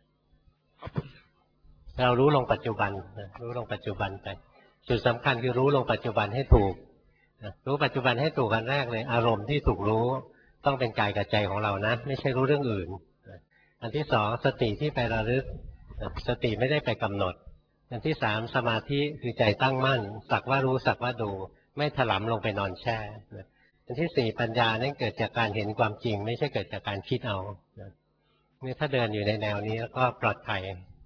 เรารู้ลงปัจจุบันรู้ลงปัจจุบันไปจุดสำคัญคือรู้ลงปัจจุบันให้ถูกรู้ปัจจุบันให้ถูกกันแรกเลยอารมณ์ที่ถูกรู้ต้องเป็นกายกับใจของเรานะไม่ใช่รู้เรื่องอื่นอันที่สองสติที่ไประลึกสติไม่ได้ไปกำหนดอันที่สามสมาธิคือใจตั้งมั่นสักว่ารู้สักว่าดูไม่ถลำลงไปนอนแช่อันที่สี่ปัญญานั้นเกิดจากการเห็นความจริงไม่ใช่เกิดจากการคิดเอานี่ถ้าเดินอยู่ในแนวนี้แล้วก็ปลอดภัย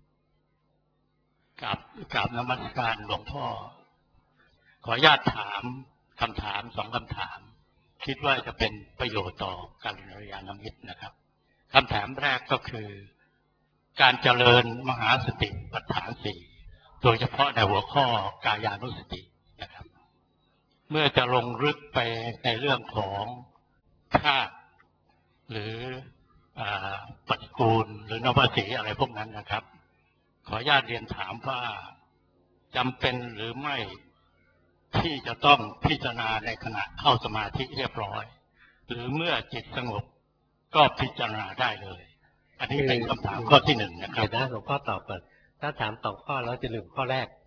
กราบนมัสการหลวงพ่อขออนุญาตถามคำถาม2 คำถามคิดว่าจะเป็นประโยชน์ต่อกัลยาณมิตรนะครับคำถามแรกก็คือการเจริญมหาสติปัฏฐาน4โดยเฉพาะในหัวข้อกายานุสตินะครับเมื่อจะลงลึกไปในเรื่องของธาตุหรือปฏิกูลหรือนวสีอะไรพวกนั้นนะครับขออนุญาตเรียนถามว่าจำเป็นหรือไม่ที่จะต้องพิจารณาในขณะเข้าสมาธิเรียบร้อยหรือเมื่อจิตสงบก็พิจารณาได้เลยอันนี้เป็นคำถามข้อที่1นะครับเดี๋ยวนะหลวงพ่อตอบก่อนถ้าถาม2 ข้อแล้วจะลืมข้อแรก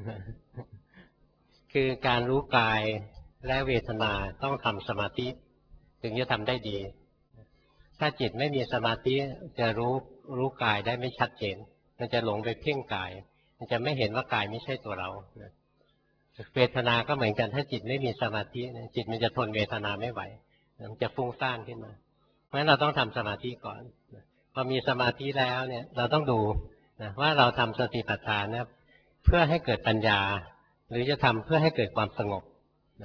คือการรู้กายและเวทนาต้องทำสมาธิถึงจะทำได้ดีถ้าจิตไม่มีสมาธิจะรู้กายได้ไม่ชัดเจนมันจะหลงไปเพ่งกายมันจะไม่เห็นว่ากายไม่ใช่ตัวเราเวทนาก็เหมือนกันถ้าจิตไม่มีสมาธิจิตมันจะทนเวทนาไม่ไหวมันจะฟุ้งซ่านขึ้นมาเพราะฉะนั้นเราต้องทำสมาธิก่อนพอมีสมาธิแล้วเนี่ยเราต้องดูว่าเราทำสติปัฏฐานเพื่อให้เกิดปัญญาหรือจะทำเพื่อให้เกิดความสงบ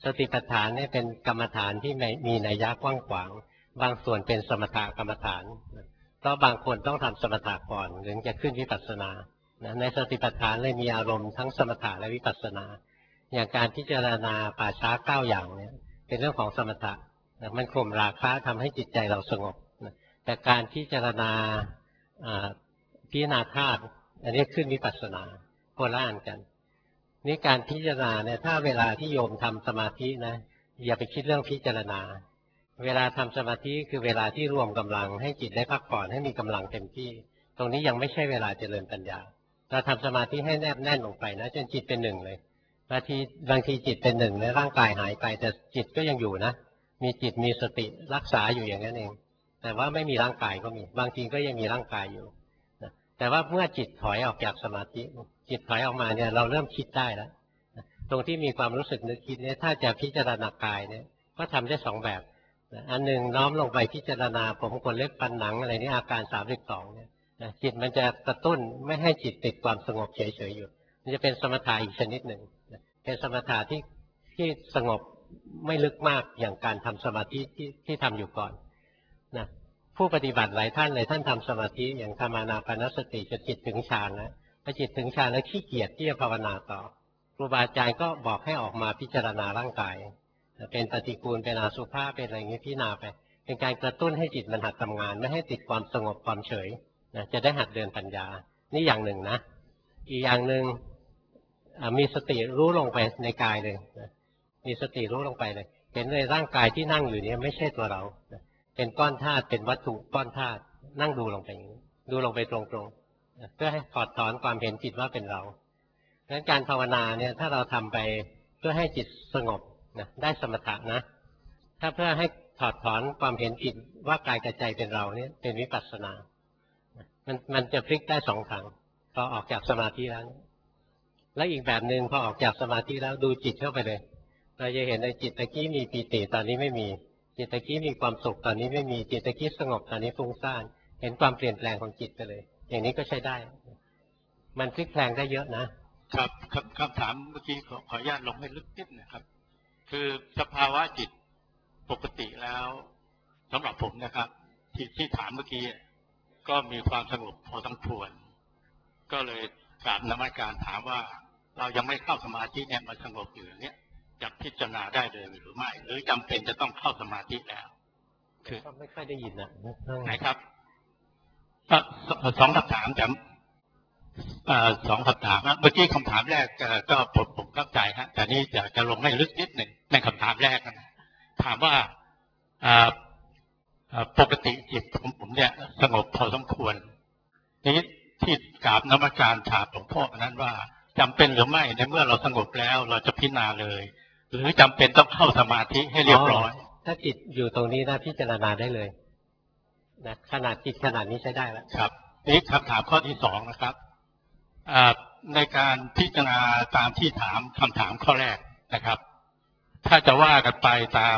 สติปัฏฐานเนี่ยเป็นกรรมฐานที่มีนัยยะกว้างขวางบางส่วนเป็นสมถกรรมฐานเพราะบางคนต้องทำสมถะก่อนถึงจะขึ้นวิปัสสนาในสติปัฏฐานเลยมีอารมณ์ทั้งสมถะและวิปัสสนาอย่างการพิจารณาป่าช้า9อย่างเนี่ยเป็นเรื่องของสมถะมันข่มราคะทำให้จิตใจเราสงบแต่การพิจารณาพิจารณาธาตุอันนี้ขึ้นวิปัสสนาโคละอันกันนี่การพิจารณาเนี่ยถ้าเวลาที่โยมทำสมาธินะอย่าไปคิดเรื่องพิจารณาเวลาทำสมาธิคือเวลาที่รวมกำลังให้จิตได้พักผ่อนให้มีกำลังเต็มที่ตรงนี้ยังไม่ใช่เวลาเจริญปัญญาเราทำสมาธิให้แนบแน่นลงไปนะจนจิตเป็นหนึ่งเลยบางทีจิตเป็นหนึ่งแล้วร่างกายหายไปแต่จิตก็ยังอยู่นะมีจิตมีสติรักษาอยู่อย่างนั้นเองแต่ว่าไม่มีร่างกายก็มีบางทีก็ยังมีร่างกายอยู่แต่ว่าเมื่อจิตถอยออกจากสมาธิจิตถอยออกมาเนี่ยเราเริ่มคิดได้แล้วตรงที่มีความรู้สึกนึกคิดเนี่ยถ้าจะพิจารณากายเนี่ยก็ทำได้2แบบอันหนึ่งน้อมลงไปพิจารณาผมขนเล็บฟันหนังอะไรนี่อาการ32เนี่ยจิตมันจะกระตุ้นไม่ให้จิตติดความสงบเฉยๆอยู่มันจะเป็นสมถะอีกชนิดหนึ่งเป็นสมถะที่สงบไม่ลึกมากอย่างการทำสมาธิที่ทำอยู่ก่อนนะผู้ปฏิบัติหลายท่านเลยท่านทำสมาธิอย่างทำอานาปานสติจนจิตถึงฌานแล้วพอจิตถึงฌานแล้วขี้เกียจที่จะภาวนาต่อครูบาอาจารย์ก็บอกให้ออกมาพิจารณาร่างกายเป็นปฏิกูลเป็นอสุภะเป็นอะไรอย่างนี้พิจารณาไปเป็นการกระตุ้นให้จิตมันหัดทำงานไม่ให้ติดความสงบความเฉยนะจะได้หัดเดินปัญญานี่อย่างหนึ่งนะอีกอย่างหนึ่งมีสติรู้ลงไปในกายเลยนะมีสติรู้ลงไปเลยเห็นเลยร่างกายที่นั่งอยู่เนี่ยไม่ใช่ตัวเรานะเป็นก้อนธาตุเป็นวัตถุก้อนธาตุนั่งดูลงไปอย่างนี้ดูลงไปตรงๆเพื่อให้ถอดถอนความเห็นผิดว่าเป็นเราดังนั้นการภาวนาเนี่ยถ้าเราทำไปเพื่อให้จิตสงบนะได้สมถะนะถ้าเพื่อให้ถอดถอนความเห็นผิดว่ากายกับใจเป็นเราเนี่ยเป็นวิปัสสนามันจะพลิกได้2 ทางพอออกจากสมาธิแล้วอีกแบบหนึ่งพอออกจากสมาธิแล้วดูจิตเข้าไปเลยเราจะเห็นในจิตตะกี้มีปีติตอนนี้ไม่มีจิตตะกี้มีความสุขตอนนี้ไม่มีจิตตะกี้สงบตอนนี้ฟุ้งซ่านเห็นความเปลี่ยนแปลงของจิตไปเลยอย่างนี้ก็ใช้ได้มันพลิกแปลงได้เยอะนะครับคำถามเมื่อกี้ขออนุญาตลงให้ลึกนิดนะครับคือสภาวะจิตปกติแล้วสำหรับผมนะครับที่ถามเมื่อกี้ก็มีความสงบพอสมควรก็เลยกราบนมัสการถามว่าเรายังไม่เข้าสมาธิเนี่ยมันสงบอยู่อย่างเนี้ยจะพิจารณาได้เลยหรือไม่หรือจำเป็นจะต้องเข้าสมาธิแล้วคือไม่ค่อยได้ยินนะไหนครับ2 คำถามแต่2 คำถามเมื่อกี้คำถามแรกก็ผมเข้าใจฮะแต่นี้จะลงให้ลึกนิดหนึ่งในคำถามแรกนะถามว่าปกติจิตของผมเนี่ยสงบพอสมควรนี้ที่กราบนมัสการถามหลวงพ่อนั้นว่าจำเป็นหรือไม่ในเมื่อเราสงบแล้วเราจะพิจารณาเลยหรือจำเป็นต้องเข้าสมาธิให้เรียบร้อยถ้าจิตอยู่ตรงนี้นะพิจารณาได้เลยนะขนาดจิตขนาดนี้ใช้ได้แล้วครับนี่คำถามข้อที่2นะครับในการพิจารณาตามที่ถามคำถามข้อแรกนะครับถ้าจะว่ากันไปตาม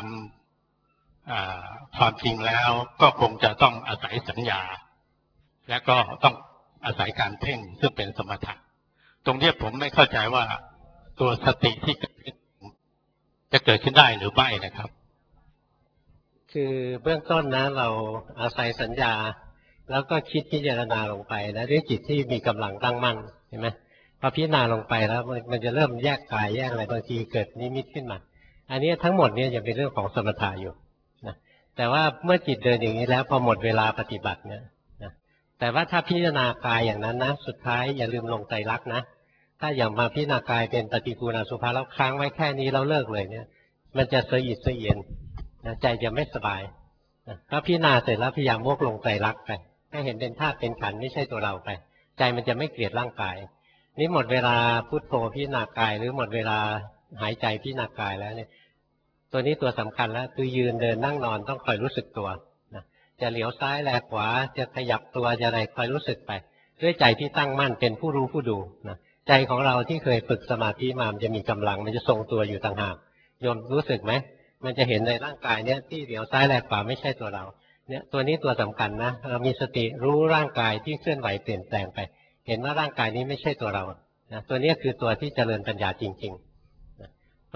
ความจริงแล้วก็คงจะต้องอาศัยสัญญาและก็ต้องอาศัยการเพ่งซึ่งเป็นสมถะตรงนี้ผมไม่เข้าใจว่าตัวสติที่จะเกิดขึ้นได้หรือไม่นะครับคือเบื้องต้นนะเราอาศัยสัญญาแล้วก็คิดพิจารณาลงไปนะด้วยจิตที่มีกำลังตั้งมั่นเห็นไหมพอพิจารณาลงไปแล้วมันจะเริ่มแยกกายแยกอะไรบางทีเกิดนิมิตขึ้นมาอันนี้ทั้งหมดเนี่ยจะเป็นเรื่องของสมถะอยู่นะแต่ว่าเมื่อจิตเดินอย่างนี้แล้วพอหมดเวลาปฏิบัติเนี่ยนะแต่ว่าถ้าพิจารณากายอย่างนั้นนะสุดท้ายอย่าลืมลงไตรลักษณ์นะถ้าอย่างมาพิจารณากายเป็นปฏิกูลอสุภะแล้วค้างไว้แค่นี้แล้วเลิกเลยเนี่ยมันจะสะอิดสะเอียนนะใจจะไม่สบายนะถ้าพิจารณาเสร็จแล้วพยายามวกลงไตรลักษณ์ไปให้เห็นเป็นธาตุเป็นขันธ์ไม่ใช่ตัวเราไปใจมันจะไม่เกลียดร่างกายนี่หมดเวลาพุทโธพิจารณากายหรือหมดเวลาหายใจพิจารณากายแล้วเนี่ยตัวนี้ตัวสำคัญแล้วคือยืนเดินนั่งนอนต้องคอยรู้สึกตัวนะจะเหลียวซ้ายแลขวาจะขยับตัวจะอะไรคอยรู้สึกไปด้วยใจที่ตั้งมั่นเป็นผู้รู้ผู้ดูนะใจของเราที่เคยฝึกสมาธิมามันจะมีกำลังมันจะทรงตัวอยู่ต่างหากโยมรู้สึกไหมมันจะเห็นในร่างกายเนี่ยที่เหลียวซ้ายแลขวาไม่ใช่ตัวเราเนี่ยตัวนี้ตัวสำคัญนะเรามีสติรู้ร่างกายที่เคลื่อนไหวเปลี่ยนแปลงไปเห็นว่าร่างกายนี้ไม่ใช่ตัวเรานะตัวนี้คือตัวที่เจริญปัญญาจริงๆนะเพ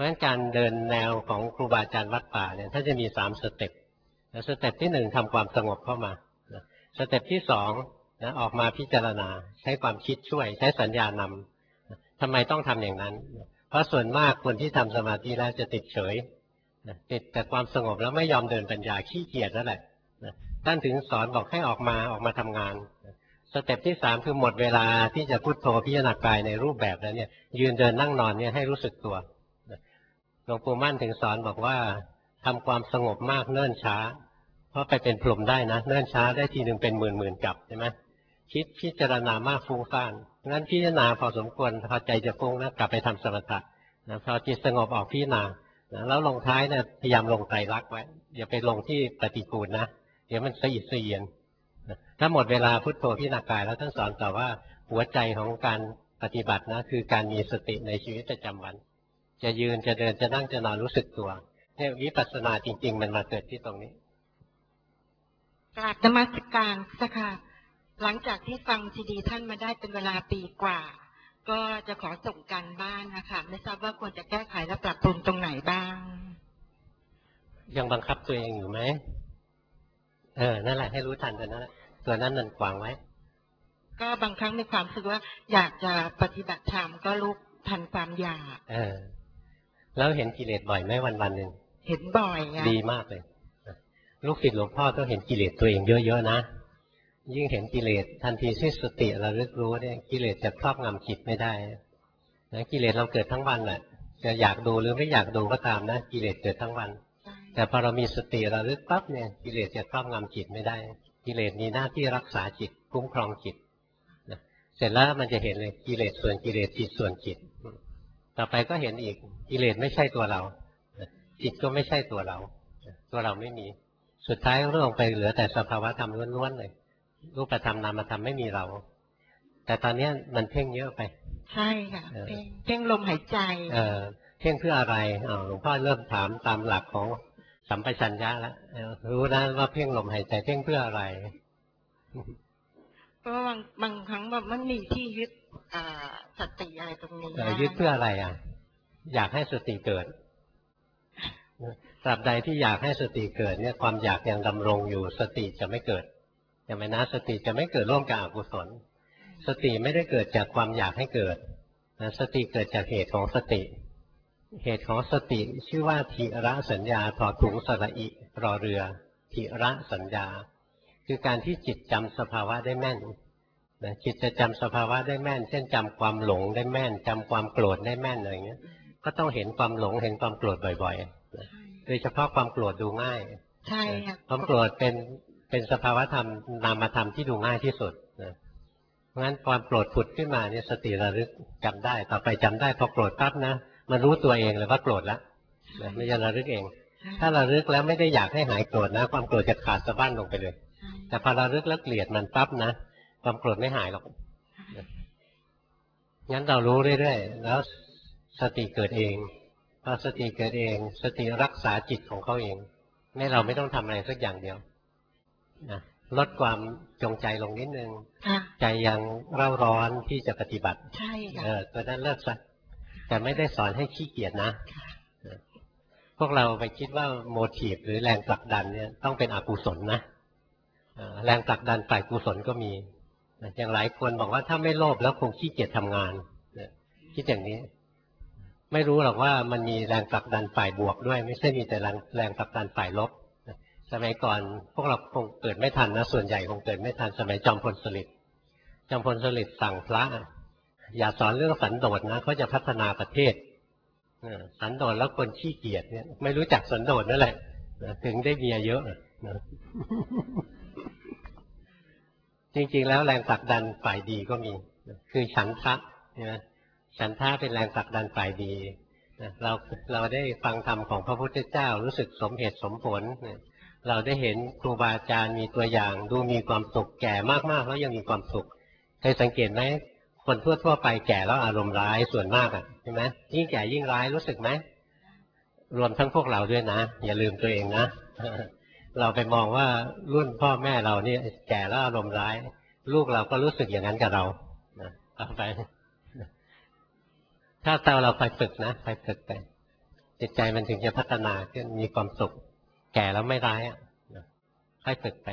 เพราะฉะนั้นการเดินแนวของครูบาอาจารย์วัดป่าเนี่ยท่านจะมี3 สเต็ปสเต็ปที่1ทำความสงบเข้ามาสเต็ปที่2ออกมาพิจารณาใช้ความคิดช่วยใช้สัญญานำทำไมต้องทำอย่างนั้นเพราะส่วนมากคนที่ทำสมาธิแล้วจะติดเฉยติดแต่ความสงบแล้วไม่ยอมเดินปัญญาขี้เกียจนั่นแหละท่านถึงสอนบอกให้ออกมาทำงานสเต็ปที่3คือหมดเวลาที่จะพุทโธพิจารณากายในรูปแบบแล้วเนี่ยยืนเดินนั่งนอนเนี่ยให้รู้สึกตัวหลวงปู่มั่นถึงสอนบอกว่าทำความสงบมากเนิ่นช้าเพราะไปเป็นพรหมได้นะเนิ่นช้าได้ทีหนึ่งเป็นหมื่นกับใช่ไหมคิดพิจารณามากฟุ้งซ่านงั้นพิจารณาพอสมควรพอใจจะฟุ้งนะกลับไปทำสมถะพอจิตสงบออกพิจารณาแล้วลงท้ายเนี่ยพยายามลงไตรลักษณ์ไว้อย่าไปลงที่ปฏิกูลนะเดี๋ยวมันสะอิดสะเอียนถ้าหมดเวลาพุทโธพิจารณากายแล้วท่านสอนต่อว่าหัวใจของการปฏิบัตินะคือการมีสติในชีวิตประจำวันจะยืนจะเดินจะนั่งจะนอนรู้สึกตัวเนี่ยวิปัสสนาจริงๆมันมาเกิดที่ตรงนี้กราบนมัสการเจ้าค่ะหลังจากที่ฟังซีดีท่านมาได้เป็นเวลาปีกว่าก็จะขอส่งการบ้านนะคะไม่ทราบว่าควรจะแก้ไขและปรับปรุงตรงไหนบ้างยังบังคับตัวเองอยู่ไหมนั่นแหละให้รู้ทันตัวนั้นตัวนั้นนั่นขวางไว้ก็บางครั้งมีความรู้สึกว่าอยากจะปฏิบัติธรรมก็ลุกทันความอยากแล้วเห็นกิเลสบ่อยไหมวันๆหนึ่งเห็นบ่อยดีมากเลยลูกศิษย์หลวงพ่อต้องเห็นกิเลสตัวเองเยอะๆนะยิ่งเห็นกิเลสทันทีที่สติระลึกรู้เนี่ยกิเลสจะครอบงำจิตไม่ได้นะกิเลสเราเกิดทั้งวันแหละจะอยากดูหรือไม่อยากดูก็ตามนะกิเลสเกิดทั้งวันแต่พอเรามีสติระลึกปั๊บเนี่ยกิเลสจะครอบงำจิตไม่ได้กิเลสมีหน้าที่รักษาจิตคุ้มครองจิตนะเสร็จแล้วมันจะเห็นเลยกิเลสส่วนกิเลสจิตส่วนจิตต่อไปก็เห็นอีกกิเลสไม่ใช่ตัวเราจิตก็ไม่ใช่ตัวเราไม่มีสุดท้ายเรื่องไปเหลือแต่สภาวะธรรมล้วนๆเลยรูปธรรมนามธรรมไม่มีเราแต่ตอนนี้มันเพ่งเยอะไปใช่ค่ะเพ่งลมหายใจเพ่งเพื่ออะไรหลวงพ่อเริ่มถามตามหลักของสัมปชัญญะแล้วรู้นะว่าเพ่งลมหายใจเพ่งเพื่ออะไรเพราะบางครั้งแบบมันมีที่ยึดสติอะไรตรงนี้ยึดเพื่ออะไรอยากให้สติเกิดตราบใดที่อยากให้สติเกิดเนี่ยความอยากยังดำรงอยู่สติจะไม่เกิดใช่ไหมนะสติจะไม่เกิดร่วมกับอกุศลสติไม่ได้เกิดจากความอยากให้เกิดนะสติเกิดจากเหตุของสติเหตุของสติชื่อว่าทิระสัญญาถอถุงสระอิรอเรือทิระสัญญาคือการที่จิตจำสภาวะได้แม่นนะจิตจะจำสภาวะได้แม่นเช่นจำความหลงได้แม่นจำความโกรธได้แม่นอะไรอย่างเงี้ยก็ต้องเห็นความหลงเห็นความโกรธบ่อยๆนะโดยเฉพาะความโกรธดูง่ายใช่ค่ะความโกรธเป็นสภาวะธรรมนามธรรมที่ดูง่ายที่สุดนะเพราะฉะนั้นความโกรธผุดขึ้นมาเนี่ยสติระลึกจำได้ต่อไปจำได้พอโกรธปั๊บนะมันรู้ตัวเองเลยว่าโกรธแล้วไม่ใช่ระลึกเองถ้าระลึกแล้วไม่ได้อยากให้หายโกรธนะความโกรธจะขาดสะบั้นลงไปเลยแต่พอระลึกแล้วเกลียดมันปั๊บนะความโกรธไม่หายหรอกงั้นเรารู้เรื่อยๆแล้วสติเกิดเองพอสติเกิดเองสติรักษาจิตของเขาเองไม่เราไม่ต้องทำอะไรสักอย่างเดียวนะลดความจงใจลงนิดนึงใจยังเร่าร้อนที่จะปฏิบัติใช่ค่ะตัวนั้นเลิกซะแต่ไม่ได้สอนให้ขี้เกียจนะพวกเราไปคิดว่าโมทีฟหรือแรงผลักดันเนี่ยต้องเป็นอกุศลนะแรงผลักดันฝ่ายกุศลก็มีอย่างหลายคนบอกว่าถ้าไม่โลภแล้วคงขี้เกียจทำงานคิดอย่างนี้ไม่รู้หรอกว่ามันมีแรงผลักดันฝ่ายบวกด้วยไม่ใช่มีแต่แรงผลักดันฝ่ายลบสมัยก่อนพวกเราคงเกิดไม่ทันนะส่วนใหญ่คงเกิดไม่ทันสมัยจอมพลสฤษดิ์สั่งพระอย่าสอนเรื่องสันโดษนะเขาจะพัฒนาประเทศสันโดษแล้วคนขี้เกียจเนี่ยไม่รู้จักสันโดษนั่นแหละถึงได้เมียเยอะจริงๆแล้วแรงผลักดันฝ่ายดีก็มีคือฉันทะนะฉันทะเป็นแรงผลักดันฝ่ายดีเราได้ฟังธรรมของพระพุทธเจ้ารู้สึกสมเหตุสมผลเราได้เห็นครูบาอาจารย์มีตัวอย่างดูมีความสุขแก่มากๆแล้วยังมีความสุขเคยสังเกตไหมคนทั่วไปแก่แล้วอารมณ์ร้ายส่วนมากใช่ไหมยิ่งแก่ยิ่งร้ายรู้สึกไหมรวมทั้งพวกเราด้วยนะอย่าลืมตัวเองนะเราไปมองว่ารุ่นพ่อแม่เราเนี่ยแก่แล้วอารมณ์ร้ายลูกเราก็รู้สึกอย่างนั้นกับเราต่อไปถ้าเราไปฝึกนะไปฝึกไปจิตใจมันถึงจะพัฒนาขึ้นมีความสุขแก่แล้วไม่ร้ายค่อยฝึกไป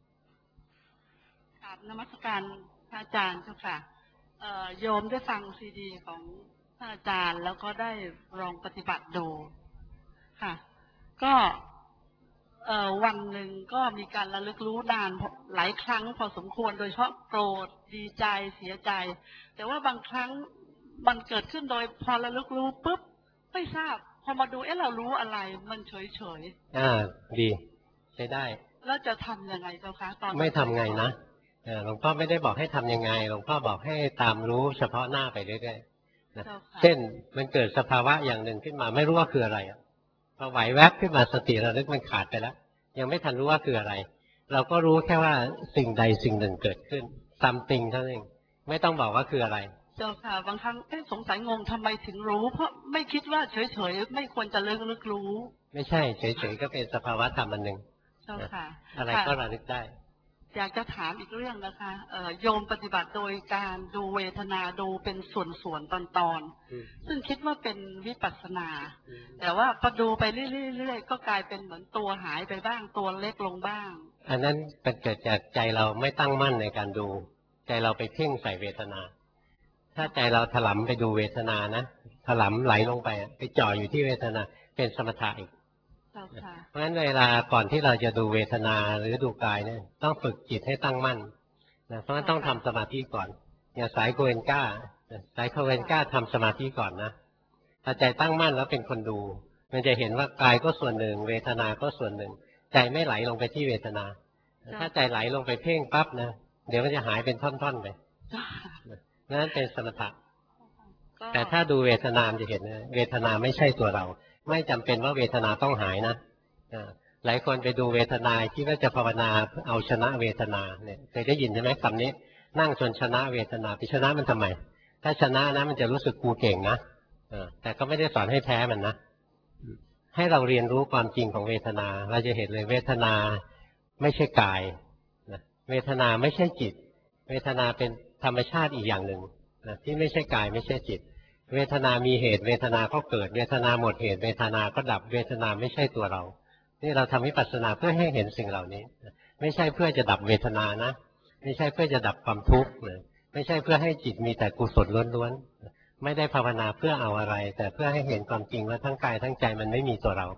กราบนมัสการพระอาจารย์เจ้าค่ะโยมได้ฟังซีดีของพระอาจารย์แล้วก็ได้ลองปฏิบัติดูค่ะก็วันหนึ่งก็มีการระลึกรู้นานหลายครั้งพอสมควรโดยเฉพาะโกรธดีใจเสียใจแต่ว่าบางครั้งมันเกิดขึ้นโดยพอระลึกรู้ปุ๊บไม่ทราบพอมาดูเรารู้อะไรมันเฉยดีใช้ได้แล้วจะทำยังไงเจ้าคะตอนไม่ทำไงนะหลวงพ่อไม่ได้บอกให้ทำยังไงหลวงพ่อบอกให้ตามรู้เฉพาะหน้าไปเรื่อยๆนะเช่นมันเกิดสภาวะอย่างหนึ่งขึ้นมาไม่รู้ว่าคืออะไรพอไหวแวบขึ้นมาสติระลึกมันขาดไปแล้วยังไม่ทันรู้ว่าคืออะไรเราก็รู้แค่ว่าสิ่งใดสิ่งหนึ่งเกิดขึ้น something เท่านั้นเองไม่ต้องบอกว่าคืออะไรเจ้าค่ะบางครั้งสงสัยงงทำไมถึงรู้เพราะไม่คิดว่าเฉยๆไม่ควรจะลึกรู้ไม่ใช่เฉยๆก็เป็นสภาวะธรรมอันหนึ่งเจ้าค่ะอะไรก็ระลึกได้อยากจะถามอีกเรื่องนะคะโยมปฏิบัติโดยการดูเวทนาดูเป็นส่วนๆตอนๆซึ่งคิดว่าเป็นวิปัสสนาแต่ว่าพอดูไปเรื่อยๆก็กลายเป็นเหมือนตัวหายไปบ้างตัวเล็กลงบ้างอันนั้นเป็นเกิดจากใจเราไม่ตั้งมั่นในการดูใจเราไปเพ่งใส่เวทนาถ้าใจเราถลำไปดูเวทนานะถลำไหลลงไปไปจ่ออยู่ที่เวทนาเป็นสมถะอีกเพราะฉะนั้นเวลาก่อนที่เราจะดูเวทนาหรือดูกายเนี่ยต้องฝึกจิตให้ตั้งมั่นนะเพราะฉะนั้นต้องทำสมาธิก่อนอย่างสายโคเอนก้าทำสมาธิก่อนนะถ้าใจตั้งมั่นแล้วเป็นคนดูมันจะเห็นว่ากายก็ส่วนหนึ่งเวทนาก็ส่วนหนึ่งใจไม่ไหลลงไปที่เวทนาถ้าใจไหลลงไปเพ่งปั๊บนะเดี๋ยวมันจะหายเป็นท่อนๆไปนั่นเป็นสมถะแต่ถ้าดูเวทนาจะเห็นเวทนาไม่ใช่ตัวเราไม่จำเป็นว่าเวทนาต้องหายนะหลายคนไปดูเวทนาคิดว่าจะภาวนาเอาชนะเวทนาเนี่ยเคยได้ยินใช่ไหมคำนี้นั่งจนชนะเวทนาไปชนะมันทำไมถ้าชนะนะมันจะรู้สึกกูเก่งนะแต่ก็ไม่ได้สอนให้แพ้มันนะให้เราเรียนรู้ความจริงของเวทนาเราจะเห็นเลยเวทนาไม่ใช่กายเวทนาไม่ใช่จิตเวทนาเป็นธรรมชาติอีกอย่างหนึ่งที่ไม่ใช่กายไม่ใช่จิตเวทนามีเหตุเวทนาก็เกิดเวทนาหมดเหตุเวทนาก็ดับเวทนาไม่ใช่ตัวเรานี่เราทำวิปัสสนาเพื่อให้เห็นสิ่งเหล่านี้ไม่ใช่เพื่อจะดับเวทนานะไม่ใช่เพื่อจะดับความทุกข์ไม่ใช่เพื่อให้จิตมีแต่กุศลล้วนๆไม่ได้ภาวนาเพื่อเอาอะไรแต่เพื่อให้เห็นความจริงว่าทั้งกายทั้งใจมันไม่มีตัวเรา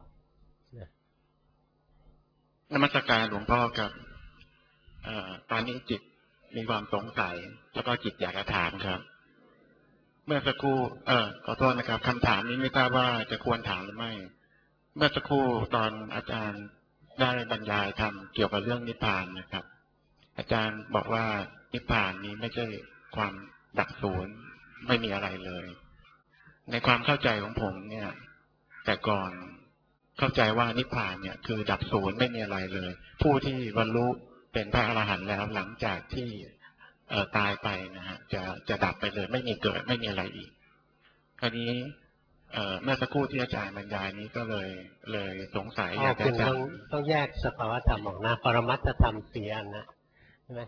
นมัสการหลวงพ่อครับตอนนี้จิตมีความสงสัยแล้วก็จิตอยากจะถามครับเมื่อสักครู่ขอโทษนะครับคำถามนี้ไม่ทราบว่าจะควรถามหรือไม่เมื่อสักครู่ตอนอาจารย์ได้บรรยายธรรมเกี่ยวกับเรื่องนิพพานนะครับอาจารย์บอกว่านิพพานนี้ไม่ใช่ความดับศูนย์ไม่มีอะไรเลยในความเข้าใจของผมเนี่ยแต่ก่อนเข้าใจว่านิพพานเนี่ยคือดับศูนย์ไม่มีอะไรเลยผู้ที่บรรลุเป็นพระอรหันต์แล้วหลังจากที่ตายไปนะฮะจะดับไปเลยไม่มีเกิดไม่มีอะไรอีกคราวนี้เมื่อสักครู่ที่อาจารย์บรรยายนี้ก็เลยสงสัยอยากจะต้องแยกสภาวธรรมออกนะปรมัตถธรรมสี่อันนะใช่ไหม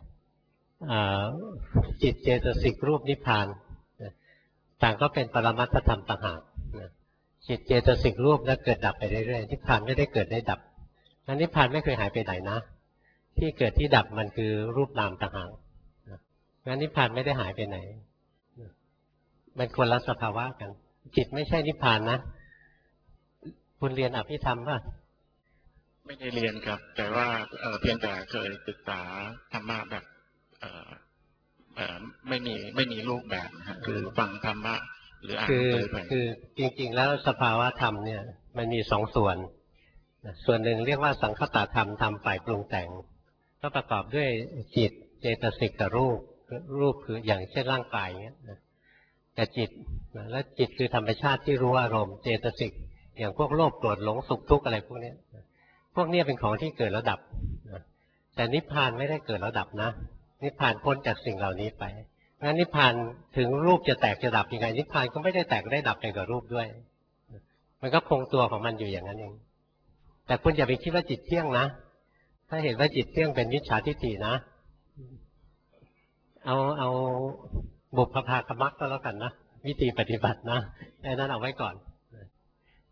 จิตเจตสิกรูปนิพพานต่างก็เป็นปรมัตถธรรมต่างหากจิตเจตสิกรูปแล้วเกิดดับไปเรื่อยๆนิพพานไม่ได้เกิดได้ดับนั้นนิพพานไม่เคยหายไปไหนนะที่เกิดที่ดับมันคือรูปนามต่างหากงั้นนิพพานไม่ได้หายไปไหนมันคนละสภาวะกันจิตไม่ใช่นิพพานนะคุณเรียนอภิธรรมป่ะไม่ได้เรียนครับแต่ว่าเพียงแต่เคยศึกษาธรรมะแบบไม่มีรูปแบบนะฮะคือฟังธรรมะหรืออ่านไปคือจริงๆแล้วสภาวะธรรมเนี่ยมันมีสองส่วนส่วนหนึ่งเรียกว่าสังคตธรรมธรรมฝ่ายปรุงแต่งก็ประกอบด้วยจิตเจตสิกกับรูปคืออย่างเช่นร่างกายเงี้ยแต่จิตและจิตคือธรรมชาติที่รู้อารมณ์เจตสิกอย่างพวกโลภโกรธหลงสุขทุกข์อะไรพวกนี้เป็นของที่เกิดแล้วดับแต่นิพพานไม่ได้เกิดแล้วดับนะนิพพานพ้นจากสิ่งเหล่านี้ไปงั้นนิพพานถึงรูปจะแตกจะดับยังไงนิพพานก็ไม่ได้แตกได้ดับไปกับรูปด้วยมันก็คงตัวของมันอยู่อย่างนั้นเองแต่คุณอย่าไปคิดว่าจิตเที่ยงนะถ้าเห็นว่าจิตเที่ยงเป็นมิจฉาทิฏฐินะเอาบุพภาคมรรคก็แล้วกันนะวิธีปฏิบัตินะไอ้นั้นเอาไว้ก่อน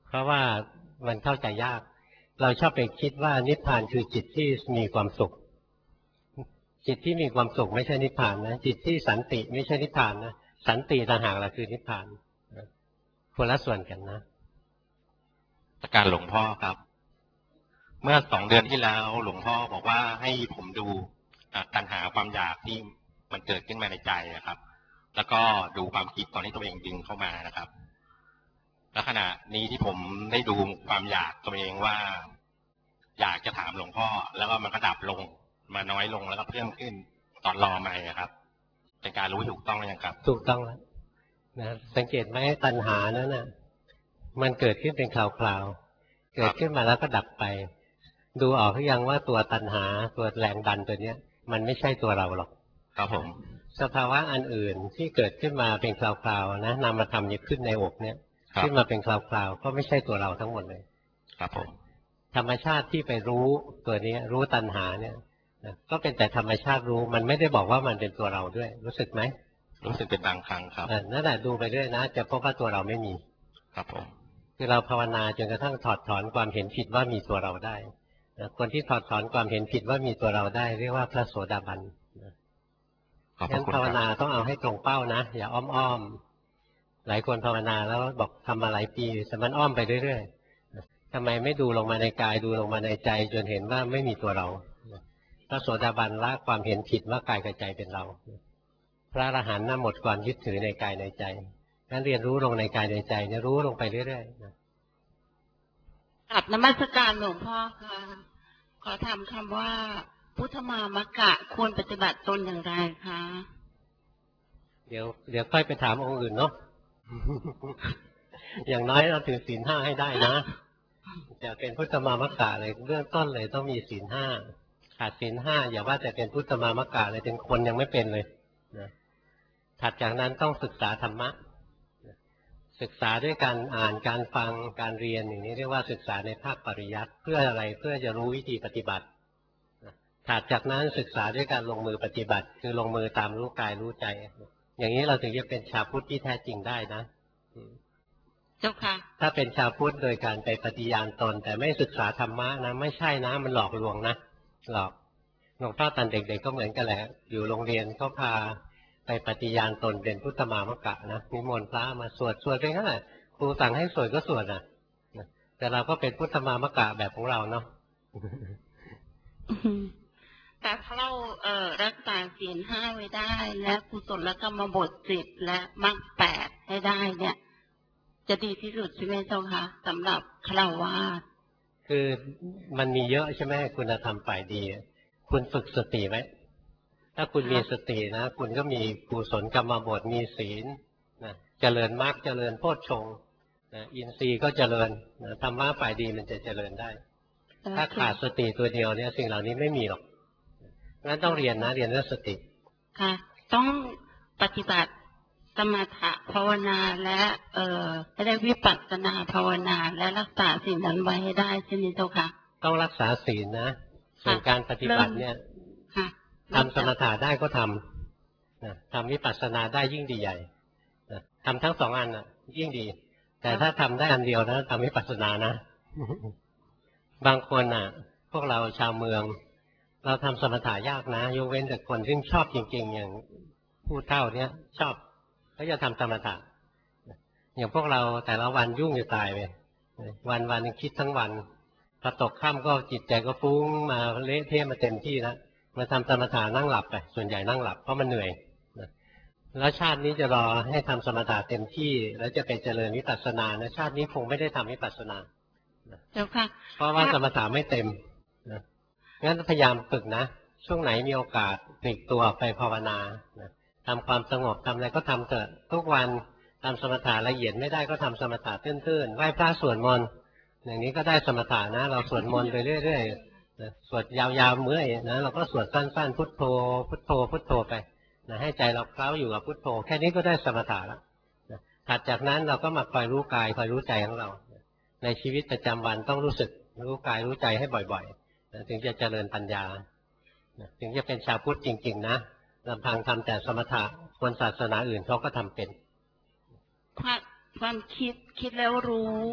เพราะว่ามันเข้าใจยาก เราชอบไปคิดว่านิพพานคือจิตที่มีความสุข จิตที่มีความสุขไม่ใช่นิพพานนะจิตที่สันติไม่ใช่นิพพานนะสันติต่างหากแหละคือนิพพานคนละส่วนกันนะการหลวงพ่อครับ เมื่อ2 เดือนที่แล้วหลวงพ่อบอกว่าให้ผมดูตัณหาความอยากที่มันเกิดขึ้นมาในใจนะครับ แล้วก็ดูความคิดตอนที่ตัวเองดึงเข้ามานะครับ และขณะนี้ที่ผมได้ดูความอยากตัวเองว่าอยากจะถามหลวงพ่อแล้วก็มันก็ดับลงมาน้อยลงแล้วก็เพิ่มขึ้นตอนรอไม่ครับเป็นการรู้ถูกต้องหรือยังครับถูกต้องแล้วนะสังเกตไหมตัณหานั้นน่ะมันเกิดขึ้นเป็นคราวๆเกิดขึ้นมาแล้วก็ดับไปดูออกหรือยังว่าตัวตัณหาตัวแรงดันตัวเนี้ยมันไม่ใช่ตัวเราหรอกครับผมสภาวะอันอื่นที่เกิดขึ้นมาเป็นคราวๆนะนามธรรมยึดขึ้นในอกเนี้ยขึ้นมาเป็นคราวๆก็ไม่ใช่ตัวเราทั้งหมดเลยครับผมธรรมชาติที่ไปรู้ตัวนี้รู้ตัณหาเนี่ยก็เป็นแต่ธรรมชาติรู้มันไม่ได้บอกว่ามันเป็นตัวเราด้วยรู้สึกไหมรู้สึกเป็นบางครั้งครับนั่นแหละดูไปเรื่อยนะจะพบว่าตัวเราไม่มีครับผมคือเราภาวนาจนกระทั่งถอดถอนความเห็นผิดว่ามีตัวเราได้คนที่ถอดถอนความเห็นผิดว่ามีตัวเราได้เรียกว่าพระโสดาบันงั้นภาวนาต้องเอาให้ตรงเป้านะอย่าอ้อมๆหลายคนภาวนาแล้วบอกทำมาหลายปีแต่มันอ้อมไปเรื่อยๆทำไมไม่ดูลงมาในกายดูลงมาในใจจนเห็นว่าไม่มีตัวเราพระโสดาบันละความเห็นผิดว่ากายกับใจเป็นเราพระอรหันต์น่ะหมดความยึดถือในกายในใจงั้นเรียนรู้ลงในกายในใจเนี่ยรู้ลงไปเรื่อยๆกราบนมัสการหลวงพ่อค่ะขอถามคำว่าพุทธมามกะควรปฏิบัติตนอย่างไรคะเดี๋ยวค่อยไปถามองค์อื่นเนาะ อย่างน้อยเราถือศีล 5ให้ได้นะจะเป็นพุทธมามกะเลยเบื้องต้นเลยต้องมีศีล 5ขาดศีล 5อย่าว่าแต่เป็นพุทธมามกะเลยเป็นคนยังไม่เป็นเลยนะถัดจากนั้นต้องศึกษาธรรมะศึกษาด้วยการอ่านการฟังการเรียนอย่างนี้เรียกว่าศึกษาในภาคปริยัติเพื่ออะไรเพื่อจะรู้วิธีปฏิบัติถัดจากนั้นศึกษาด้วยการลงมือปฏิบัติคือลงมือตามรู้กายรู้ใจอย่างนี้เราถึงจะเป็นชาวพุทธที่แท้จริงได้นะเจ้าค่ะถ้าเป็นชาวพุทธโดยการไปปฏิญาณตนแต่ไม่ศึกษาธรรมะนะไม่ใช่นะมันหลอกลวงนะหลอกหลวงพ่อตอนเด็กๆก็เหมือนกันแหละอยู่โรงเรียนเขาพาไปปฏิญาณตนเป็นพุทธมามกะนะนิมนต์พระมาสวดไปงั้นแหละครูสั่งให้สวดก็สวดนะแต่เราก็เป็นพุทธมามกะแบบของเราเนาะแต่ถ้าเรารักษาศีล 5ไว้ได้และกุศลกรรมบท 10และมรรค 8ให้ได้เนี่ยจะดีที่สุดใช่ไหมเจ้าคะสำหรับฆราวาสคือมันมีเยอะใช่ไหมคุณธรรมฝ่ายดีคุณฝึกสติไหมถ้าคุณมีสตินะคุณก็มีกุศลกรรมบทมีศีลนะเจริญมรรคเจริญโพชฌงค์นะอินทรีย์ก็เจริญนะธรรมะฝ่ายดีมันจะเจริญได้ถ้าขาดสติตัวเดียวเนี่ยสิ่งเหล่านี้ไม่มีหรอกงั้นต้องเรียนนะเรียนเรื่องสติค่ะต้องปฏิบัติสมถะภาวนาและได้วิปัสสนาภาวนาและรักษาศีลนั้นไว้ให้ได้ใช่ไหมเจ้าค่ะต้องรักษาศีลนะส่วนการปฏิบัติเนี่ยทำสมถะได้ก็ทำทำวิปัสสนาได้ยิ่งดีใหญ่ทำทั้ง2 อันยิ่งดีแต่ถ้าทำได้อันเดียวนะทำวิปัสสนานะบางคนพวกเราชาวเมืองเราทำสมถะยากนะยกเว้นแต่คนที่ชอบจริงๆอย่างผู้เฒ่าเนี้ยชอบเขาจะทำสมถะอย่างพวกเราแต่ละวันยุ่งจะตายไปวันคิดทั้งวันพอตกค่ำก็จิตใจก็ฟุ้งมาเละเทะมาเต็มที่แล้วมาทำสมถะนั่งหลับไปส่วนใหญ่นั่งหลับเพราะมันเหนื่อยแล้วชาตินี้จะรอให้ทำสมถะเต็มที่แล้วจะไปเจริญวิปัสสนานะชาตินี้คงไม่ได้ทำวิปัสสนาเจ้าค่ะเพราะว่าสมถะไม่เต็มงั้นพยายามฝึกนะช่วงไหนมีโอกาสปลีกตัวไปภาวนาทำความสงบทำอะไรก็ทำเถอะทุกวันทำสมถะละเอียดไม่ได้ก็ทำสมถะตื้นๆไหว้พระสวดมนต์อย่างนี้ก็ได้สมถะนะเราสวดมนต์ไปเรื่อยๆสวดยาวๆเมื่อยนะเราก็สวดสั้นๆพุทโธพุทโธพุทโธไปนะให้ใจเราเคล้าอยู่กับพุทโธแค่นี้ก็ได้สมถะแล้วถัดจากนั้นเราก็มาคอยรู้กายคอยรู้ใจของเราในชีวิตประจำวันต้องรู้สึกรู้กายรู้ใจให้บ่อยๆถึงจะเจริญปัญญาถึงจะเป็นชาวพุทธจริงๆนะลำพังทำแต่สมถะคนศาสนาอื่นเขาก็ทำเป็นความคิดแล้วรู้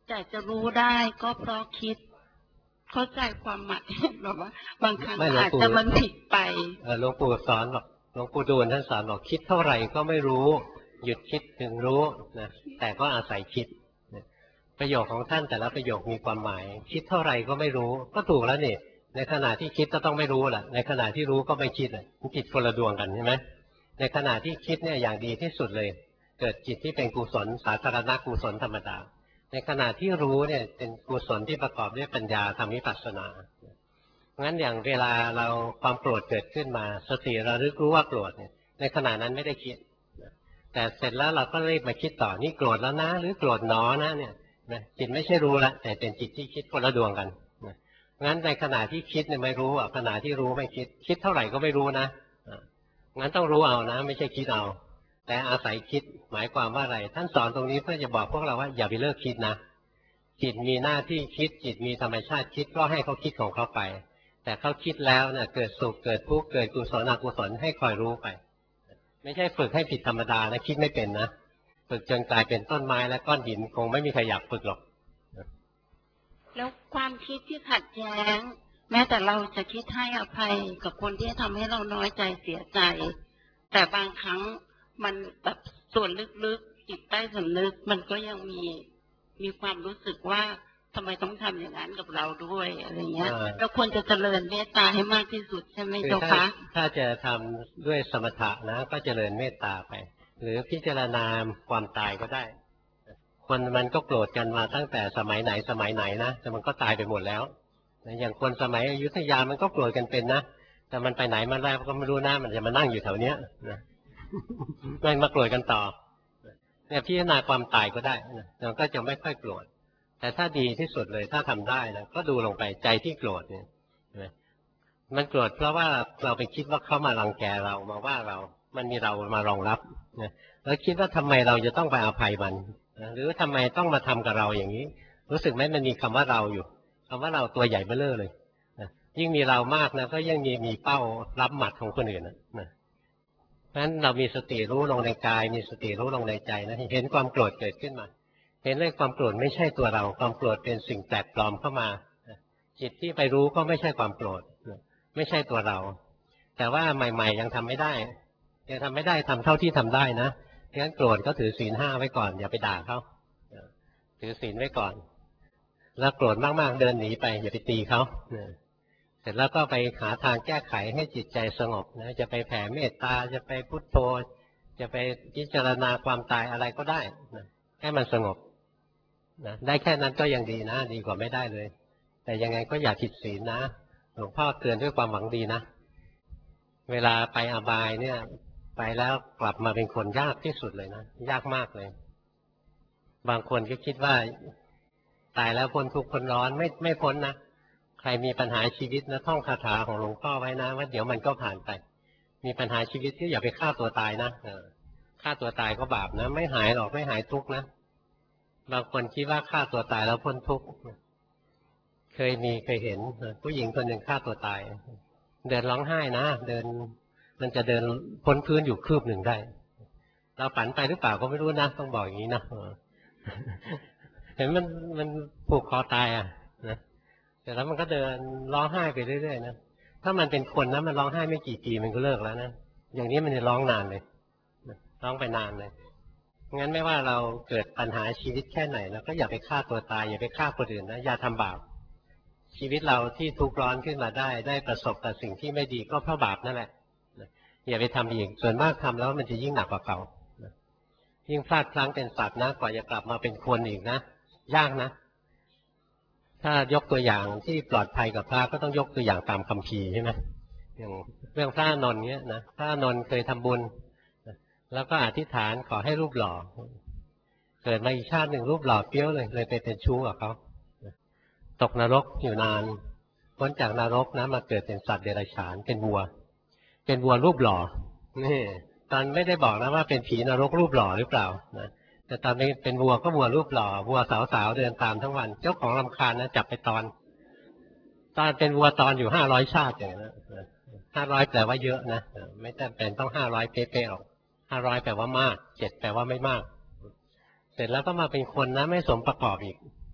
จากจะรู้ได้ก็เพราะคิด เข้าใจความหมาย แบบว่า บางครั้งอาจจะมันผิดไปหลวงปู่สอนบอกหลวงปู่ดูลท่านสอนบอกคิดเท่าไหร่ก็ไม่รู้ หยุดคิดถึงรู้นะแต่ก็อาศัยคิดประโยคของท่านแต่ละประโยคมีความหมาย คิดเท่าไหร่ก็ไม่รู้ก็ถูกแล้วนี่ในขณะที่คิดก็ต้องไม่รู้แหละในขณะที่รู้ก็ไม่คิดมันจิตคนละดวงกันใช่ไหมในขณะที่คิดเนี่ยอย่างดีที่สุดเลยเกิดจิตที่เป็นกุศลสาธารณกุศลธรรมดาในขณะที่รู้เนี่ยเป็นกุศลที่ประกอบด้วยปัญญาทำวิปัสสนางั้นอย่างเวลาเราความโกรธเกิดขึ้นมาสติระลึกรู้ว่าโกรธเนี่ยในขณะนั้นไม่ได้คิดแต่เสร็จแล้วเราก็รีบมาคิดต่อนี่โกรธแล้วนะหรือโกรธหนอนะเนี่ยจิตไม่ใช่รู้ละแต่เป็นจิตที่คิดคนละดวงกันงั้นในขณะที่คิดเนี่ยไม่รู้ขณะที่รู้ไม่คิดคิดเท่าไหร่ก็ไม่รู้นะงั้นต้องรู้เอานะไม่ใช่คิดเอาแต่อาศัยคิดหมายความว่าอะไรท่านสอนตรงนี้เพื่อจะบอกพวกเราว่าอย่าไปเลิกคิดนะจิตมีหน้าที่คิดจิตมีธรรมชาติคิดก็ให้เขาคิดของเขาไปแต่เขาคิดแล้วเนี่ยเกิดสุขเกิดทุกข์เกิดกุศลอกุศลให้คอยรู้ไปไม่ใช่ฝึกให้ผิดธรรมดานะคิดไม่เป็นนะฝึกจนกลายเป็นต้นไม้และก้อนหินคงไม่มีใครอยากฝึกหรอกแล้วความคิดที่ขัดแย้งแม้แต่เราจะคิดให้อภัยกับคนที่ทำให้เราน้อยใจเสียใจแต่บางครั้งมันแบบส่วนลึกๆจิตใต้สำนึกมันก็ยังมีความรู้สึกว่าทำไมต้องทำอย่างนั้นกับเราด้วยอะไรเงี้ยเราควรจะเจริญเมตตาให้มากที่สุดใช่ไหมเจ้าคะถ้าจะทำด้วยสมถะนะก็เจริญเมตตาไปหรือพิจารณาความตายก็ได้คนมันก็โกรธกันมาตั้งแต่สมัยไหนนะแต่มันก็ตายไปหมดแล้วอย่างคนสมัยอยุธยามันก็โกรธกันเป็นนะแต่มันไปไหนมาแล้วก็ไม่รู้นะมันจะมานั่งอยู่แถวเนี้ยนะมันมาโกรธกันต่อเนี่ยพิจารณาความตายก็ได้นะเราก็จะไม่ค่อยโกรธแต่ถ้าดีที่สุดเลยถ้าทำได้นะก็ดูลงไปใจที่โกรธเนี่ยมันโกรธเพราะว่าเราไปคิดว่าเขามารังแกเรามาว่าเรามันมีเรามารองรับนะแล้วคิดว่าทำไมเราจะต้องไปอภัยมันหรือทำไมต้องมาทำกับเราอย่างนี้รู้สึกไหมมันมีคำว่าเราอยู่คำว่าเราตัวใหญ่เบ้อเร่อเลยนะยิ่งมีเรามากนะก็ยิ่งมีเป้ารับหมัดของคนอื่นนะเพราะฉะนั้นเรามีสติรู้ลงในกายมีสติรู้ลงในใจนะเห็นความโกรธเกิดขึ้นมาเห็นเลยความโกรธไม่ใช่ตัวเราความโกรธเป็นสิ่งแปลกปลอมเข้ามาจิตที่ไปรู้ก็ไม่ใช่ความโกรธไม่ใช่ตัวเราแต่ว่าใหม่ๆยังทำไม่ได้ยังทำไม่ได้ทำเท่าที่ทำได้นะงั้นโกรธก็ถือศีล 5ไว้ก่อนอย่าไปด่าเขาถือศีลไว้ก่อนแล้วโกรธมากๆเดินหนีไปอย่าไปตีเขาเสร็จแล้วก็ไปหาทางแก้ไขให้จิตใจสงบนะจะไปแผ่เมตตาจะไปพุทโธจะไปพิจารณาความตายอะไรก็ได้นะให้มันสงบนะได้แค่นั้นก็ยังดีนะดีกว่าไม่ได้เลยแต่ยังไงก็อย่าผิดศีลนะหลวงพ่อเตือนด้วยความหวังดีนะเวลาไปอบายเนี่ยไปแล้วกลับมาเป็นคนยากที่สุดเลยนะยากมากเลยบางคนก็คิดว่าตายแล้วพ้นทุกข์พ้นร้อนไม่พ้นนะใครมีปัญหาชีวิตนะท่องคาถาของหลวงพ่อไว้นะว่าเดี๋ยวมันก็ผ่านไปมีปัญหาชีวิตที่อย่าไปฆ่าตัวตายนะฆ่าตัวตายก็บาปนะไม่หายหรอกไม่หายทุกข์นะบางคนคิดว่าฆ่าตัวตายแล้วพ้นทุกข์เคยเห็นผู้หญิงคนหนึ่งฆ่าตัวตายเดินร้องไห้นะเดินมันจะเดินพ้นพื้นอยู่คืบหนึ่งได้เราฝันไปหรือเปล่าก็ไม่รู้นะต้องบอกอย่างนี้นะเห็นมันผูกคอตายนะแต่แล้วมันก็เดินร้องไห้ไปเรื่อยๆนะถ้ามันเป็นคนนะมันร้องไห้ไม่กี่ปีมันก็เลิกแล้วนะอย่างนี้มันจะร้องนานเลยร้องไปนานเลยงั้นไม่ว่าเราเกิดปัญหาชีวิตแค่ไหนเราก็อย่าไปฆ่าตัวตายอย่าไปฆ่าคนอื่นนะอย่าทำบาปชีวิตเราที่ทุกข์ร้อนขึ้นมาได้ประสบกับสิ่งที่ไม่ดีก็เพราะบาปนั่นแหละอย่าไปทำอีกส่วนมากทำแล้วมันจะยิ่งหนักกว่าเก่ายิ่งพลาดพลั้งเป็นสัตว์นะกว่าจะกลับมาเป็นคนอีกนะยากนะถ้ายกตัวอย่างที่ปลอดภัยกับพระก็ต้องยกตัวอย่างตามคัมภีร์ใช่ไหมอย่างเรื่องพระอานนท์เนี้ยนะพระอานนท์เคยทำบุญแล้วก็อธิษฐานขอให้รูปหล่อเกิดมาอีกชาติหนึ่งรูปหล่อเปี้ยวเลยไปเป็นชู้กับเขาตกนรกอยู่นานพ้นจากนรกนะมาเกิดเป็นสัตว์เดรัจฉานเป็นวัวรูปหล่อนี่ตอนไม่ได้บอกนะว่าเป็นผีนรกรูปหล่อหรือเปล่านะแต่ตอนนี้เป็นวัวก็วัวรูปหล่อวัวสาวๆเดินตามทั้งวันเจ้าของรำคาญนะจับไปตอนเป็นวัวตอนอยู่500ชาติอย่างนั้น500แปลว่าเยอะนะไม่จำเป็นต้อง500เป๊ะๆหรอก500แปลว่ามาก7แปลว่าไม่มากเสร็จแล้วก็มาเป็นคนนะไม่สมประกอบอีก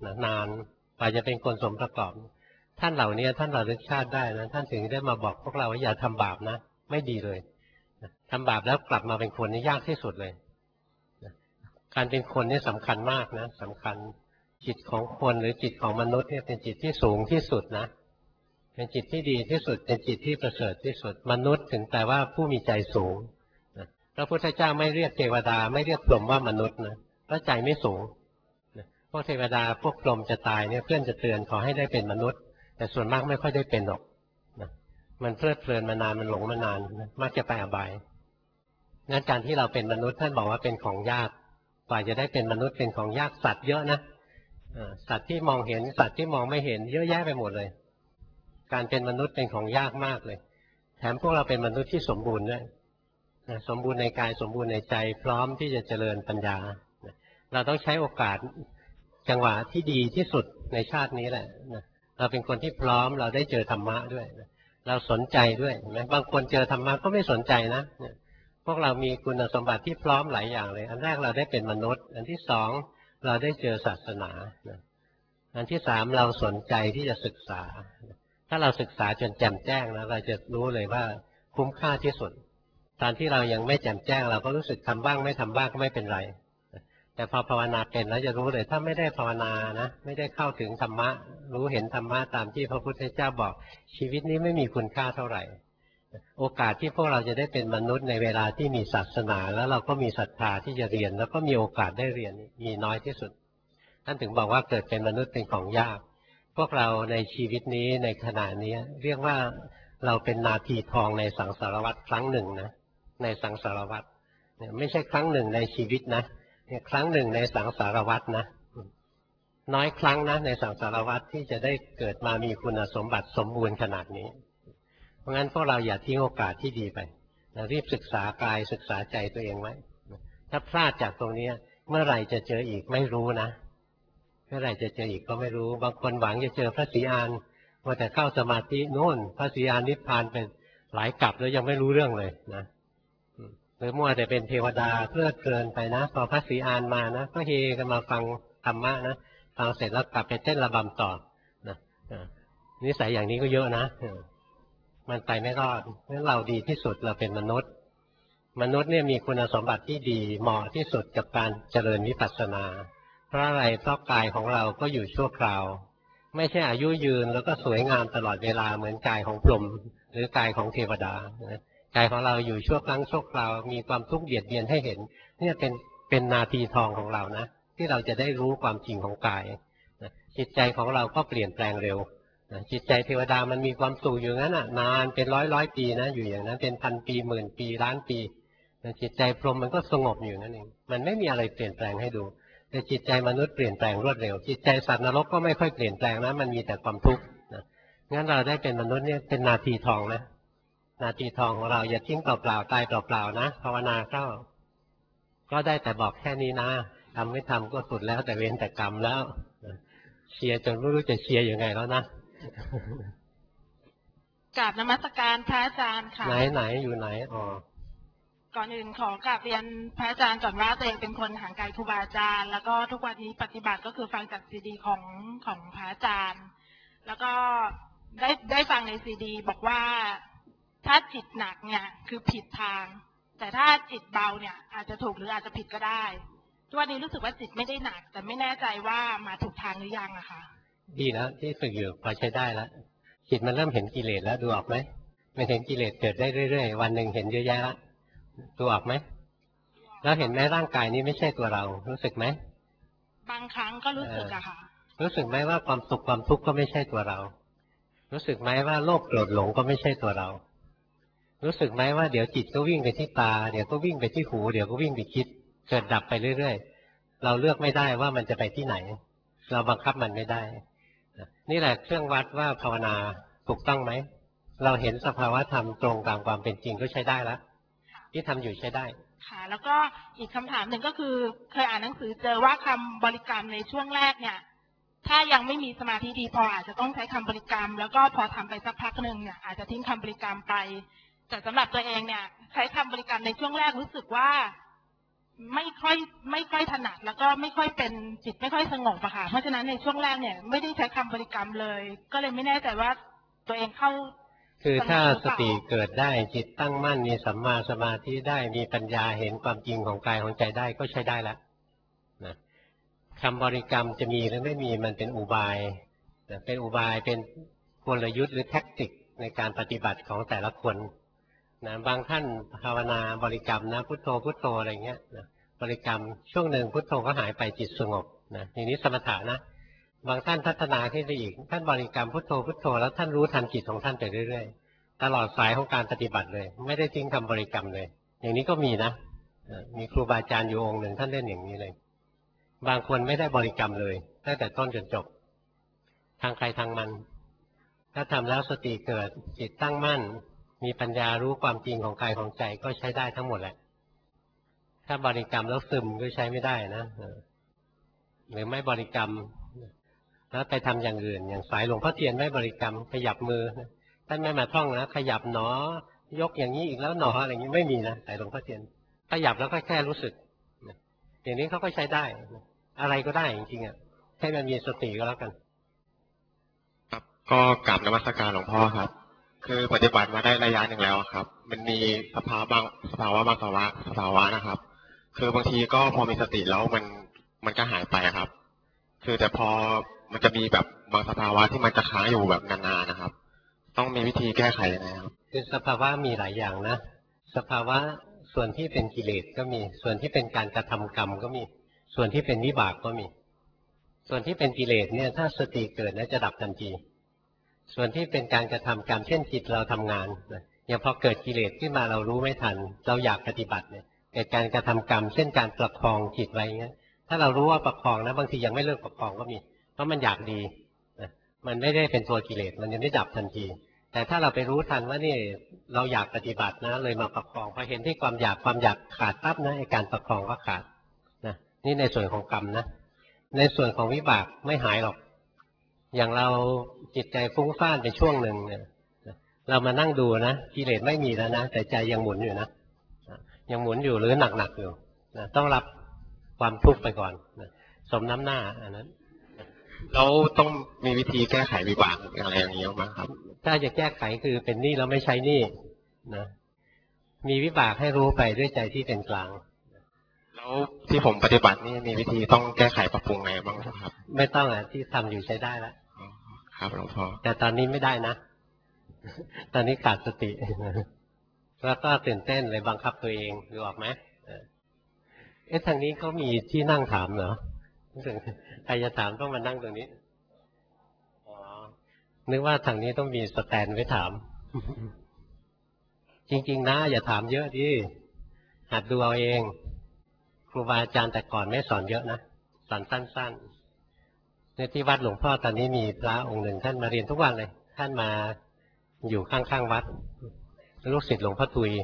นานกว่าจะเป็นคนสมประกอบท่านเหล่านี้ท่านระลึกชาติได้นะท่านถึงได้มาบอกพวกเราว่าอย่าทำบาปนะไม่ดีเลยทำบาปแล้วกลับมาเป็นคนนี่ยากที่สุดเลยการเป็นคนนี่สำคัญมากนะสำคัญจิตของคนหรือจิตของมนุษย์เนี่ยเป็นจิตที่สูงที่สุดนะเป็นจิตที่ดีที่สุดเป็นจิตที่ประเสริฐที่สุดมนุษย์ถึงแต่ว่าผู้มีใจสูงพระพุทธเจ้าไม่เรียกเทวดาไม่เรียกพรหมว่ามนุษย์นะเพราะใจไม่สูงพวกเทวดาพวกพรหมจะตายเนี่ยเพื่อนจะเตือนขอให้ได้เป็นมนุษย์แต่ส่วนมากไม่ค่อยได้เป็นหรอกนะมันเพลิดเพลินมานานมันหลงมานานมักจะไปอบายงั้นการที่เราเป็นมนุษย์ท่านบอกว่าเป็นของยากกว่าจะได้เป็นมนุษย์เป็นของยากสัตว์เยอะนะสัตว์ที่มองเห็นสัตว์ที่มองไม่เห็นเยอะแยะไปหมดเลยการเป็นมนุษย์เป็นของยากมากเลยแถมพวกเราเป็นมนุษย์ที่สมบูรณ์ด้วยสมบูรณ์ในกายสมบูรณ์ในใจพร้อมที่จะเจริญปัญญาเราต้องใช้โอกาสจังหวะที่ดีที่สุดในชาตินี้แหละเราเป็นคนที่พร้อมเราได้เจอธรรมะด้วยเราสนใจด้วยเห็นไหมบางคนเจอธรรมะก็ไม่สนใจนะพวกเรามีคุณสมบัติที่พร้อมหลายอย่างเลยอันแรกเราได้เป็นมนุษย์อันที่สองเราได้เจอศาสนาอันที่สามเราสนใจที่จะศึกษาถ้าเราศึกษาจนแจ่มแจ้งนะเราจะรู้เลยว่าคุ้มค่าที่สุดตอนที่เรายังไม่แจ่มแจ้งเราก็รู้สึกทำบ้างไม่ทำบ้างก็ไม่เป็นไรแต่พอภาวนาเป็นแล้วจะรู้เลยถ้าไม่ได้ภาวนานะไม่ได้เข้าถึงธรรมะรู้เห็นธรรมะตามที่พระพุทธเจ้าบอกชีวิตนี้ไม่มีคุณค่าเท่าไหร่โอกาสที่พวกเราจะได้เป็นมนุษย์ในเวลาที่มีศาสนาแล้วเราก็มีศรัทธาที่จะเรียนแล้วก็มีโอกาสได้เรียนมีน้อยที่สุดท่านถึงบอกว่าเกิดเป็นมนุษย์เป็นของยากพวกเราในชีวิตนี้ในขณะนี้เรียกว่าเราเป็นนาทีทองในสังสารวัฏครั้งหนึ่งนะในสังสารวัฏไม่ใช่ครั้งหนึ่งในชีวิตนะครั้งหนึ่งในสังสารวัฏนะน้อยครั้งนะในสังสารวัฏที่จะได้เกิดมามีคุณสมบัติสมบูรณ์ขนาดนี้เพราะงั้นพวกเราอย่าทิ้งโอกาสที่ดีไปรีบศึกษากายศึกษาใจตัวเองไว้ถ้าพลาดจากตรงนี้เมื่อไหร่จะเจออีกไม่รู้นะเมื่อไหร่จะเจออีกก็ไม่รู้บางคนหวังจะเจอพระศรีอานว่าแต่เข้าสมาธิโน่นพระศรีอานนิพพานเป็นหลายกลับแล้วยังไม่รู้เรื่องเลยนะหรือมัวแต่เป็นเทวดาเพลิดเพลินไปนะพอพระศรีอานมานะก็เฮกันมาฟังธรรมะนะฟังเสร็จแล้วกลับไปเต้นระบำต่อนะนิสัยอย่างนี้ก็เยอะนะมันไปไม่รอดงั้นเราดีที่สุดเราเป็นมนุษย์เนี่ยมีคุณสมบัติที่ดีเหมาะที่สุดกับการเจริญวิปัสสนาเพราะอะไรเพราะกายของเราก็อยู่ชั่วคราวไม่ใช่อายุยืนแล้วก็สวยงามตลอดเวลาเหมือนกายของพรหมหรือกายของเทวดากายของเราอยู่ชั่วครั้งชั่วคราวมีความทุกข์เบียดเบียนให้เห็นเนี่ยเป็นนาทีทองของเรานะที่เราจะได้รู้ความจริงของกายจิตใจของเราก็เปลี่ยนแปลงเร็วจิตใจเทวดามันมีความสุขอยู่งั้นนานเป็นร้อยปีนะอยู่อย่างนั้นเป็นพันปีหมื่นปีล้านปีจิตใจพรหมมันก็สงบอยู่นั่นเองมันไม่มีอะไรเปลี่ยนแปลงให้ดูแต่จิตใจมนุษย์เปลี่ยนแปลงรวดเร็วจิตใจสัตว์นรกก็ไม่ค่อยเปลี่ยนแปลงนะมันมีแต่ความทุกข์งั้นเราได้เป็นมนุษย์เนี่ยเป็นนาทีทองนะนาทีทองของเราอย่าทิ้งเปล่าๆตายเปล่าๆนะภาวนาก็ได้แต่บอกแค่นี้นะทำไม่ทำก็สุดแล้วแต่เวรแต่กรรมแล้วเชียร์จนไม่รู้จะเชียร์ยังไงแล้วนะกราบนมัสการพระอาจารย์ค่ะไหนอยู่ไหนก่อนอื่นขอกราบเรียนพระอาจารย์ก่อนว่าตัวเองเป็นคนห่างไกลครูบาอาจารย์แล้วก็ทุกวันนี้ปฏิบัติก็คือฟังจากซีดีของพระอาจารย์แล้วก็ได้ฟังในซีดีบอกว่าถ้าจิตหนักเนี่ยคือผิดทางแต่ถ้าจิตเบาเนี่ยอาจจะถูกหรืออาจจะผิดก็ได้ทุกวันนี้รู้สึกว่าจิตไม่ได้หนักแต่ไม่แน่ใจว่ามาถูกทางหรือยังอะค่ะดีแล้วที่ฝึกอยู่พอใช้ได้แล้วจิตมันเริ่มเห็นกิเลสแล้วดูออกไหมมันเห็นกิเลสเกิดได้เรื่อยๆวันหนึ่งเห็นเยอะแยะแล้วดูออกไหมแล้วเห็นไหมร่างกายนี้ไม่ใช่ตัวเรารู้สึกไหมบางครั้งก็รู้สึกอะค่ะรู้สึกไหมว่าความสุขความทุกข์ก็ไม่ใช่ตัวเรารู้สึกไหมว่าโลภโกรธหลงก็ไม่ใช่ตัวเรารู้สึกไหมว่าเดี๋ยวจิตก็วิ่งไปที่ตาเดี๋ยวก็วิ่งไปที่หูเดี๋ยวก็วิ่งไปคิดเกิดดับไปเรื่อยๆเราเลือกไม่ได้ว่ามันจะไปที่ไหนเราบังคับมันไม่ได้นี่แหละเครื่องวัดว่าภาวนาถูกต้องไหมเราเห็นสภาวะธรรมตรงตามความเป็นจริงก็ใช้ได้แล้วที่ทำอยู่ใช้ได้ค่ะแล้วก็อีกคำถามหนึ่งก็คือเคยอ่านหนังสือเจอว่าคำบริกรรมในช่วงแรกเนี่ยถ้ายังไม่มีสมาธิดีพออาจจะต้องใช้คำบริกรรมแล้วก็พอทำไปสักพักหนึ่งเนี่ยอาจจะทิ้งคำบริกรรมไปแต่สำหรับตัวเองเนี่ยใช้คำบริกรรมในช่วงแรกรู้สึกว่าไม่ค่อยถนัดแล้วก็ไม่ค่อยเป็นจิตไม่ค่อยสงบอะค่ะเพราะฉะนั้นในช่วงแรกเนี่ยไม่ได้ใช้คำบริกรรมเลย ก็เลยไม่แน่ใจว่าตัวเองเข้าคือถ้าสติเกิดได้จิตตั้งมั่นมีสัมมาสมาธิได้มีปัญญาเห็นความจริงของกายของใจได้ก็ใช้ได้แล้วนะคำบริกรรมจะมีหรือไม่มีมันเป็นอุบายนะเป็นอุบายเป็นกลยุทธ์หรือแท็กติกในการปฏิบัติของแต่ละคนนะบางท่านภาวนาบริกรรมนะพุทโธพุทโธอะไรเงี้ยนะบริกรรมช่วงหนึ่งพุทโธก็หายไปจิตสงบนะทีนี้สมถะนะบางท่านพัฒนาขึ้นไปอีกท่านบริกรรมพุทโธพุทโธแล้วท่านรู้ทันจิตของท่านไปเรื่อยๆตลอดสายของการปฏิบัติเลยไม่ได้ทิ้งคำบริกรรมเลยอย่างนี้ก็มีนะมีครูบาอาจารย์อยู่องค์หนึ่งท่านเล่นอย่างนี้เลยบางคนไม่ได้บริกรรมเลยตั้งแต่ต้นจนจบทางใครทางมันถ้าทำแล้วสติเกิดจิตตั้งมั่นมีปัญญารู้ความจริงของกายของใจก็ใช้ได้ทั้งหมดแหละถ้าบริกรรมแล้วซึมก็ใช้ไม่ได้นะหรือไม่บริกรรมแล้วไปทำอย่างอื่นอย่างสายหลวงพ่อเทียนไม่บริกรรมขยับมือท่านไม่มาท่องนะขยับหนอยกอย่างนี้อีกแล้วหนออะไรอย่างนี้ไม่มีนะสายหลวงพ่อเทียนขยับแล้วก็แค่รู้สึกอย่างนี้เขาก็ใช้ได้อะไรก็ได้จริงๆอ่ะให้มันมีสติก็แล้วกันครับก็กราบนมัสการหลวงพ่อครับคือปฏิบัติมาได้ระยะหนึ่งแล้วครับมันมีสภาวะบางสภาวะนะครับคือบางทีก็พอมีสติแล้วมันก็หายไปครับคือแต่พอมันจะมีแบบบางสภาวะที่มันจะค้างอยู่แบบนานๆนะครับต้องมีวิธีแก้ไขยังไงครับคือสภาวะมีหลายอย่างนะสภาวะส่วนที่เป็นกิเลสก็มีส่วนที่เป็นการกระทำกรรมก็มีส่วนที่เป็นวิบากก็มีส่วนที่เป็นกิเลสเนี่ยถ้าสติเกิดแล้วจะดับทันทีส่วนที่เป็นการกระทำกรรมเช่นจิตเราทำงานอย่างพอเกิดกิเลสขึ้นมาเรารู้ไม่ทันเราอยากปฏิบัติเนี่ยเกิดการกระทำกรรมเช่นการประคองจิตไว้เงี้ยถ้าเรารู้ว่าประคองนะบางทียังไม่เลิกประคองก็มีเพราะมันอยากดีมันไม่ได้เป็นตัวกิเลสมันยังไม่ดับทันทีแต่ถ้าเราไปรู้ทันว่านี่เราอยากปฏิบัตินะเลยมาประคองพอเห็นที่ความอยากขาดปั๊บนะไอ้การประคองก็ขาดนะนี่ในส่วนของกรรมนะในส่วนของวิบากไม่หายหรอกอย่างเราจิตใจฟุ้งซ่านไปช่วงหนึ่งเนี่ยเรามานั่งดูนะกิเลสไม่มีแล้วนะแต่ใจยังหมุนอยู่นะยังหมุนอยู่หรือหนักอยู่นะต้องรับความทุกข์ไปก่อนนะสมน้ำหน้าอันนั้นเราต้องมีวิธีแก้ไขวิบากอะไรอย่างนี้มั้งครับถ้าจะแก้ไขคือเป็นหนี้แล้วไม่ใช้หนี้นะมีวิบากให้รู้ไปด้วยใจที่เป็นกลางแล้วที่ผมปฏิบัตินี่มีวิธีต้องแก้ไขปรับปรุงไงบ้างครับไม่ต้องอ่ะที่ทำอยู่ใช้ได้แล้วครับหลวงพ่อแต่ตอนนี้ไม่ได้นะตอนนี้ขาดสติแล้วก็ตื่นเต้นเลยบังคับตัวเองดูออกไหมทางนี้เขามีที่นั่งถามเหรอใครจะถามต้องมานั่งตรงนี้อ๋อนึกว่าทางนี้ต้องมีสแตนไว้ถามจริงๆนะอย่าถามเยอะดิหัดดูเอาเองครูบาอาจารย์แต่ก่อนไม่สอนเยอะนะสอนสั้นๆในที่วัดหลวงพ่อตอนนี้มีพระองค์หนึ่งท่านมาเรียนทุกวันเลยท่านมาอยู่ข้างๆวัดลูกศิษย์หลวงพ่อทุย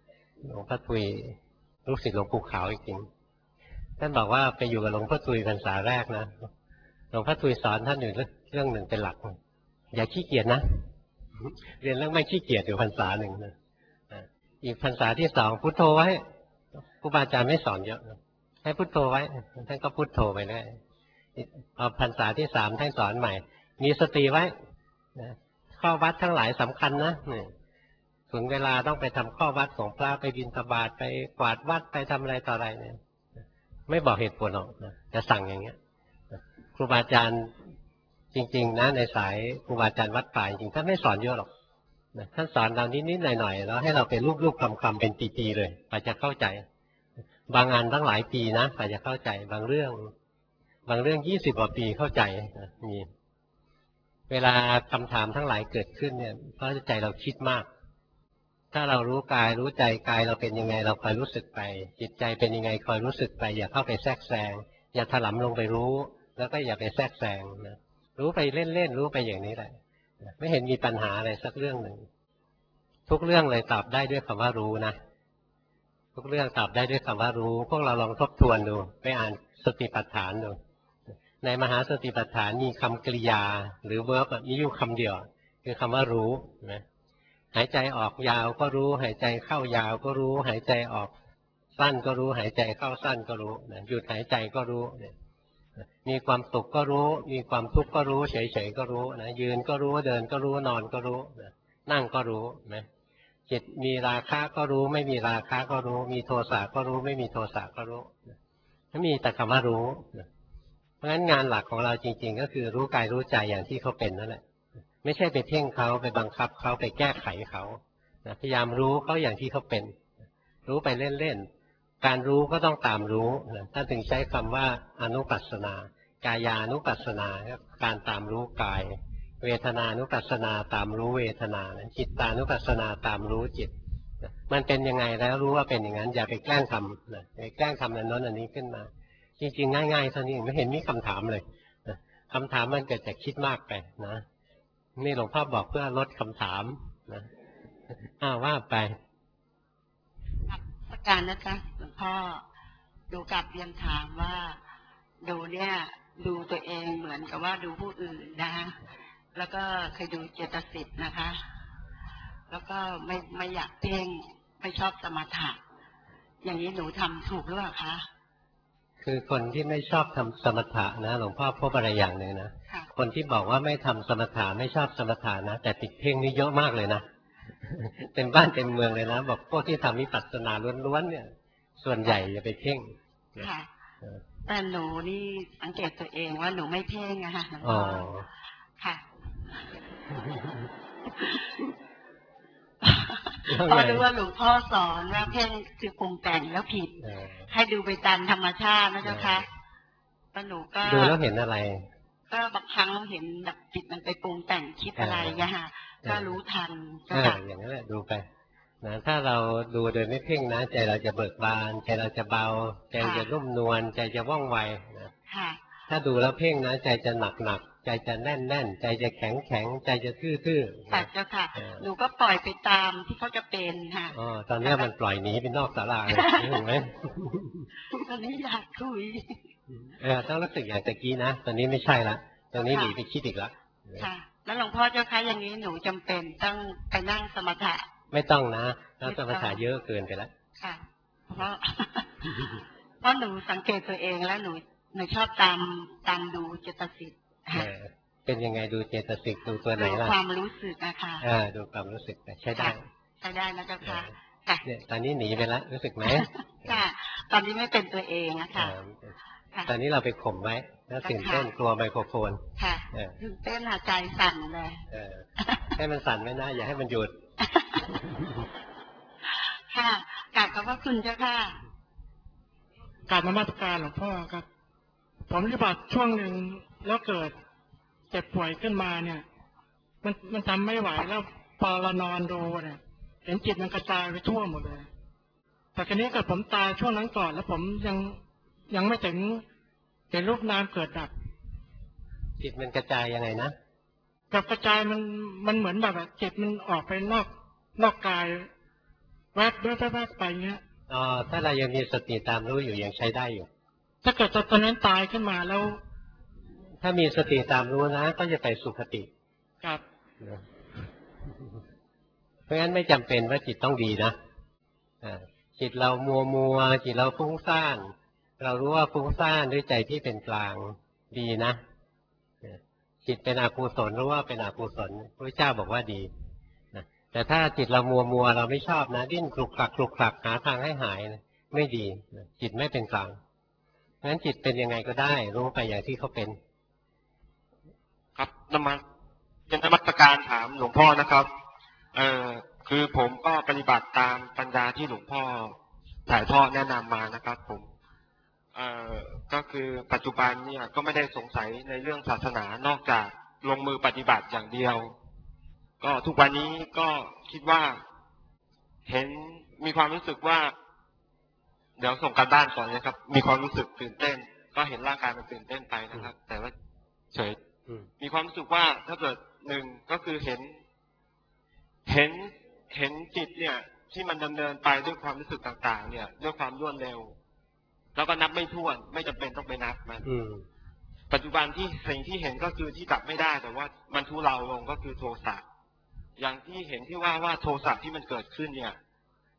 ลูกศิษย์หลวงปู่ขาวอีกจริงท่านบอกว่าไปอยู่กับหลวงพ่อทุยพรรษาแรกนะหลวงพ่อทุยสอนท่านอยู่เรื่องหนึ่งเป็นหลักอย่าขี้เกียจนะเรียนเรื่องไม่ขี้เกียจอยู่พรรษาหนึ่งนะอีกพรรษาที่สองพุทโธไว้ครูบาอาจารย์ไม่สอนเยอะให้พุทโธไว้ท่านก็พุทโธไปเลยพอพรรษาที่สามท่านสอนใหม่มีสติไว้ข้อวัดทั้งหลายสำคัญนะถึงเวลาต้องไปทำข้อวัดของพระไปบิณฑบาตไปกวาดวัดไปทำอะไรต่ออะไรเนี่ยไม่บอกเหตุผลหรอกจะสั่งอย่างเงี้ยครูบาอาจารย์จริงๆนะในสายครูบาอาจารย์วัดป่าจริงๆท่านไม่สอนเยอะหรอกท่านสอนเรานิดๆหน่อยๆแล้วให้เราเป็นรูปๆคำๆเป็นปีๆเลยกว่าจะเข้าใจบางงานตั้งหลายปีนะกว่าจะเข้าใจบางเรื่อง20 กว่าปีเข้าใจมีเวลาคำถามทั้งหลายเกิดขึ้นเนี่ยเพราะใจเราคิดมากถ้าเรารู้กายรู้ใจกายเราเป็นยังไงเราคอยรู้สึกไปจิตใจเป็นยังไงคอยรู้สึกไปอย่าเข้าไปแทรกแซงอย่าถลำลงไปรู้แล้วก็อย่าไปแทรกแซงนะรู้ไปเล่นๆรู้ไปอย่างนี้แหละไม่เห็นมีปัญหาอะไรสักเรื่องหนึ่งทุกเรื่องเลยตอบได้ด้วยคำว่ารู้นะทุกเรื่องตอบได้ด้วยคำว่ารู้พวกเราลองทบทวนดูไปอ่านสติปัฏฐานดูในมหาสติปัฏฐานมีคำกริยาหรือเวิร์บมีอยู่คำเดียวคือคำว่ารู้นะหายใจออกยาวก็รู้หายใจเข้ายาวก็รู้หายใจออกสั้นก็รู้หายใจเข้าสั้นก็รู้นะหยุดหายใจก็รู้เนี่ยมีความสุขก็รู้มีความทุกข์ก็รู้เฉยๆก็รู้นะยืนก็รู้เดินก็รู้นอนก็รู้นะนั่งก็รู้นะจิตมีราคะก็รู้ไม่มีราคะก็รู้มีโทสะก็รู้ไม่มีโทสะก็รู้ไม่มีแต่คำว่ารู้นะเพราะฉะนั้นงานหลักของเราจริงๆก็คือรู้กายรู้ใจอย่างที่เขาเป็นนั่นแหละไม่ใช่ไปเพ่งเขาไปบังคับเขาไปแก้ไขเขานะพยายามรู้เขาอย่างที่เขาเป็นรู้ไปเล่นๆการรู้ก็ต้องตามรู้นะท่านถึงใช้คำว่าอนุปัสสนากายานุปัสสนาครับการตามรู้กายเวทนานุปัสสนาตามรู้เวทนาจิตตานุปัสสนาตามรู้จิตมันเป็นยังไงแล้วรู้ว่าเป็นอย่างนั้นอย่าไปแกล้งทำนะไปแกล้งทำอันนั้นอันนี้ขึ้นมาจริงๆง่ายๆเท่านี้ไม่เห็นมีคำถามเลยนะคำถามมันเกิดจากคิดมากไปนะนี่หลวงพ่อบอกเพื่อลดคำถามนะว่าไปประการนะคะหลวงพ่อดูกับเรียนถามว่าดูเนี่ยดูตัวเองเหมือนกับว่าดูผู้อื่นนะคะแล้วก็เคยดูเจตสิกนะคะแล้วก็ไม่อยากเพ่งไม่ชอบสมถะอย่างนี้หนูทำถูกหรือเปล่าคะคือคนที่ไม่ชอบทำสมถะนะหลวงพ่อพบอะไรอย่างหนึ่งนะคนที่บอกว่าไม่ทำสมถะไม่ชอบสมถะนะแต่ติดเพ่งนี่เยอะมากเลยนะเต็มบ้านเต็มเมืองเลยนะบอกพวกที่ทำวิปัสสนาล้วนๆเนี่ยส่วนใหญ่จะไปเพ่งค่ะแต่หนูนี่สังเกตตัวเองว่าหนูไม่เพ่งอะค่ะหลวงพ่อค่ะพอรู้ว่าหลวงพ่อสอนว่าเพ่งคือปรุงแต่งแล้วผิดให้ดูไปตามธรรมชาตินะเจ้าค่ะแล้วหนูก็ดูแล้วเห็นอะไรก็บางครั้งเห็นแบบจิตมันไปปรุงแต่งคิดอะไรอย่างเงี้ยก็รู้ทันอย่างนั้นแหละดูไปนะถ้าเราดูโดยไม่เพ่งนะใจเราจะเบิกบานใจเราจะเบาใจจะนุ่มนวลใจจะว่องไวนะถ้าดูแล้วเพ่งนะใจจะหนักใจจะแน่นใจจะแข็งใจจะทื่อๆค่ะเจ้าค่ะหนูก็ปล่อยไปตามที่เขาจะเป็นค่ะตอนนี้มันปล่อยหนีไปนอกศาลาเลยเห็นไหมตอนนี้อยากคุยต้องรู้สึกอย่างตะกี้นะตอนนี้ไม่ใช่ละตอนนี้หนีไปคิดอีกแล้วค่ะแล้วหลวงพ่อเจ้าคะอย่างนี้หนูจำเป็นต้องไปนั่งสมถะไม่ต้องนะแล้วสมถะเยอะเกินไปแล้วค่ะเพราะหนูสังเกตตัวเองแล้วหนูชอบตามดูเจตสิกเป็นยังไงดูเจตสิกดูตัวไหนล่ะความรู้สึกนะคะดูความรู้สึกใช้ได้นะเจ้าค่ะเนี่ยตอนนี้หนีไปแล้วรู้สึกไหมค่ะตอนนี้ไม่เป็นตัวเองนะคะตอนนี้เราไปข่มไว้แล้วตื่นเต้นกลัวไมโครโฟนค่ะตื่นเต้นหายใจสั่นเลยให้มันสั่นไว้นะอย่าให้มันหยุดค่ะกราบขอบพระคุณเจ้าค่ะกราบนมัสการหลวงพ่อครับผมปฏิบัติช่วงหนึ่งแล้วเกิดเจ็บป่วยขึ้นมาเนี่ยมันทำไม่ไหวแล้วพอเรานอนดูเนี่ยเห็นจิตมันกระจายไปทั่วหมดเลยแต่ครั้นี้เกิดผมตายช่วงนั้นก่อนแล้วผมยังไม่ถึงเห็นรูปนามเกิดดับจิตมันกระจายยังไงนะกับกระจายมันเหมือนแบบจิตมันออกไปนอกกายแวบไปเงี้ยถ้าเรายังมีสติตามรู้อยู่ยังใช้ได้อยู่ถ้าเกิดตอนนั้นตายขึ้นมาแล้วถ้ามีสติตามรู้นะก็จะไปสุคติครับเพราะงั้นไม่จำเป็นว่าจิตต้องดีนะจิตเรามัวจิตเราฟุ้งซ่านเรารู้ว่าฟุ้งซ่านด้วยใจที่เป็นกลางดีนะจิตเป็นอกุศลรู้ว่าเป็นอกุศลพระเจ้าบอกว่าดีแต่ถ้าจิตเรามัวเราไม่ชอบนะดิ้นคลุกคลักหาทางให้หายนะไม่ดีจิตไม่เป็นกลางงั้นจิตเป็นยังไงก็ได้รู้ไปอย่างที่เขาเป็นครับเป็นนมัสการถามหลวงพ่อนะครับคือผมก็ปฏิบัติตามปัญญาที่หลวงพ่อถ่ายทอดแนะนำมานะครับผมก็คือปัจจุบันเนี่ยก็ไม่ได้สงสัยในเรื่องศาสนานอกจากลงมือปฏิบัติอย่างเดียวก็ทุกวันนี้ก็คิดว่ามีความรู้สึกว่าเดี๋ยวส่งการบ้านก่อนนะครับมีความรู้สึกตื่นเต้นก็เห็นร่างกายมันตื่นเต้นไปนะครับแต่ว่าเฉยมีความรู้สึกว่าถ้าเกิดหนึ่งก็คือเห็นจิตเนี่ยที่มันดำเนินไปด้วยความรู้สึกต่างๆเนี่ยด้วยความรวดเร็วแล้วก็นับไม่ถ้วนไม่จำเป็นต้องไปนับมันปัจจุบันที่สิ่งที่เห็นก็คือที่ดับไม่ได้แต่ว่ามันทุเลาลงก็คือโทสะอย่างที่เห็นที่ว่าโทสะที่มันเกิดขึ้นเนี่ย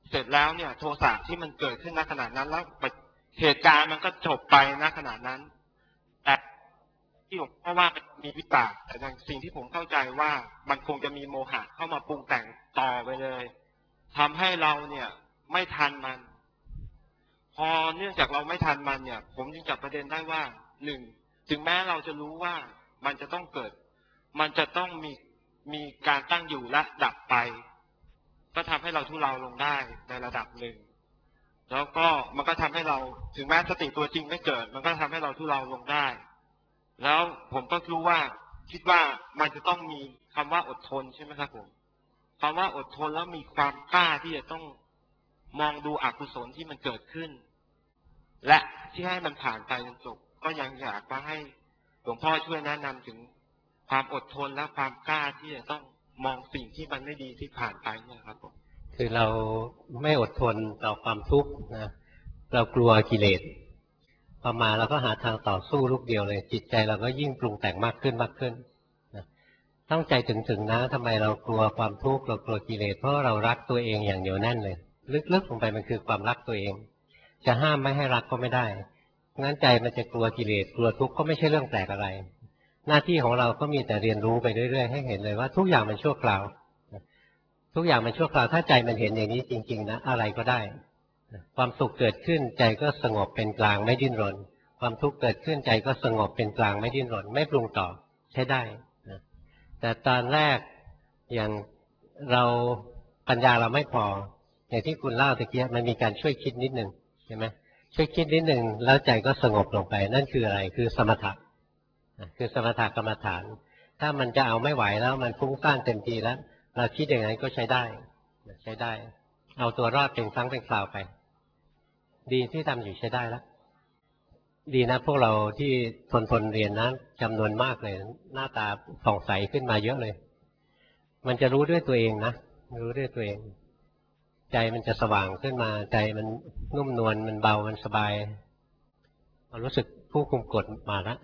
เสร็จแล้วเนี่ยโทสะที่มันเกิดขึ้นณขณะนั้นแล้วเหตุการณ์มันก็จบไปณขณะนั้นแต่ที่ผมเพราะว่ามันมีวิตากแต่สิ่งที่ผมเข้าใจว่ามันคงจะมีโมหะเข้ามาปรุงแต่งต่อไปเลยทำให้เราเนี่ยไม่ทันมันพอเนื่องจากเราไม่ทันมันเนี่ยผมจึงจับประเด็นได้ว่าหนึ่งถึงแม้เราจะรู้ว่ามันจะต้องเกิดมันจะต้องมีการตั้งอยู่และดับไปก็ทำให้เราทุเลาลงได้ในระดับหนึ่งแล้วก็มันก็ทำให้เราถึงแม้สติตัวจริงไม่เกิดมันก็ทำให้เราทุเลาลงได้แล้วผมก็รู้ว่าคิดว่ามันจะต้องมีคำว่าอดทนใช่ไหมครับผมคำว่าอดทนแล้วมีความกล้าที่จะต้องมองดูอกุศลที่มันเกิดขึ้นและที่ให้มันผ่านไปจนจบก็ยังอยากว่าให้หลวงพ่อช่วยแนะนำถึงความอดทนและความกล้าที่จะต้องมองสิ่งที่มันไม่ดีที่ผ่านไปเนี่ยครับผมคือเราไม่อดทนต่อความทุกข์นะเรากลัวกิเลสพอมาเราก็หาทางต่อสู้ลูกเดียวเลยจิตใจเราก็ยิ่งปรุงแต่งมากขึ้นนะต้องใจถึงนะทำไมเรากลัวความทุกข์เรากลัวกิเลสเพราะเรารักตัวเองอย่างเหนียวแน่นเลยลึกๆลงไปมันคือความรักตัวเองจะห้ามไม่ให้รักก็ไม่ได้งั้นใจมันจะกลัวกิเลสกลัวทุกข์ก็ไม่ใช่เรื่องแปลกอะไรหน้าที่ของเราก็มีแต่เรียนรู้ไปเรื่อยๆให้เห็นเลยว่าทุกอย่างมันชั่วคราวทุกอย่างมันชั่วคราวถ้าใจมันเห็นอย่างนี้จริงๆนะอะไรก็ได้ความสุขเกิดขึ้นใจก็สงบเป็นกลางไม่ดิ้นรนความทุกข์เกิดขึ้นใจก็สงบเป็นกลางไม่ดิ้นรนไม่ปรุงต่อใช้ได้นะแต่ตอนแรกอย่างเราปัญญาเราไม่พออย่างที่คุณเล่าตะกี้มันมีการช่วยคิดนิดหนึ่งใช่ไหมช่วยคิดนิดหนึ่งแล้วใจก็สงบลงไปนั่นคืออะไรคือสมถะคือสมถะกรรมฐานถ้ามันจะเอาไม่ไหวแล้วมันฟุ้งซ่านเต็มทีแล้วเราคิดอย่างนั้นก็ใช้ได้เอาตัวรอดเป็นครั้งเป็นคราวไปดีที่ทำอยู่ใช้ได้แล้วดีนะพวกเราที่ทนเรียนนะจำนวนมากเลยหน้าตาผ่องใสขึ้นมาเยอะเลยมันจะรู้ด้วยตัวเองนะรู้ด้วยตัวเองใจมันจะสว่างขึ้นมาใจมันนุ่มนวลมันเบามันสบายรู้สึกผู้คุมกฎมาแล้ว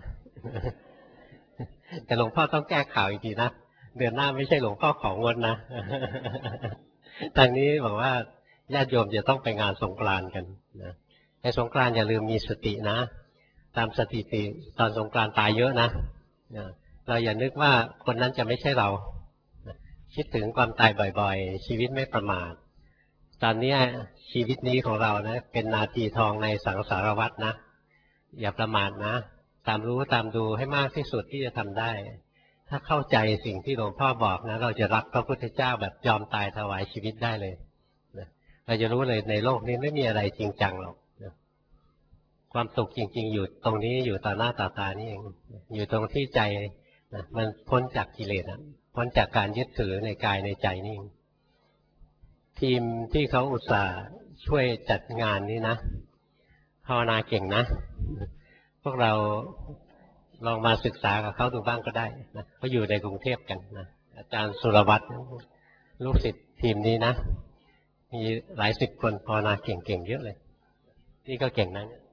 แต่หลวงพ่อต้องแก้ข่าวอีกทีนะเดือนหน้าไม่ใช่หลวงพ่อของงดนะทางนี้บอกว่าญาติโยมจะต้องไปงานสงกรานต์กันนะในสงกรานต์อย่าลืมมีสตินะตามสถิติตอนสงกรานต์ตายเยอะนะเราอย่านึกว่าคนนั้นจะไม่ใช่เราคิดถึงความตายบ่อยๆชีวิตไม่ประมาทตอนนี้ชีวิตนี้ของเรานะเป็นนาทีทองในสังสารวัฏนะอย่าประมาทนะตามรู้ตามดูให้มากที่สุดที่จะทำได้ถ้าเข้าใจสิ่งที่หลวงพ่อบอกนะเราจะรักพระพุทธเจ้าแบบยอมตายถวายชีวิตได้เลยนะเราจะรู้เลยในโลกนี้ไม่มีอะไรจริงจังหรอกนะความสุขจริงๆอยู่ตรงนี้อยู่ต่อหน้าต่อตานี่เองอยู่ตรงที่ใจนะมันพ้นจากกิเลสนะพ้นจากการยึดถือในกายในใจนี่ทีมที่เขาอุตส่าห์ช่วยจัดงานนี้นะภาวนาเก่งนะพวกเราลองมาศึกษากับเขาดูบ้างก็ได้นะเขาอยู่ในกรุงเทพกันนะอาจารย์สุรวัตรลูกศิษย์ทีมนี้นะมีหลายสิบคนภาวนาเก่งๆเยอะเลยนี่ก็เก่งนะ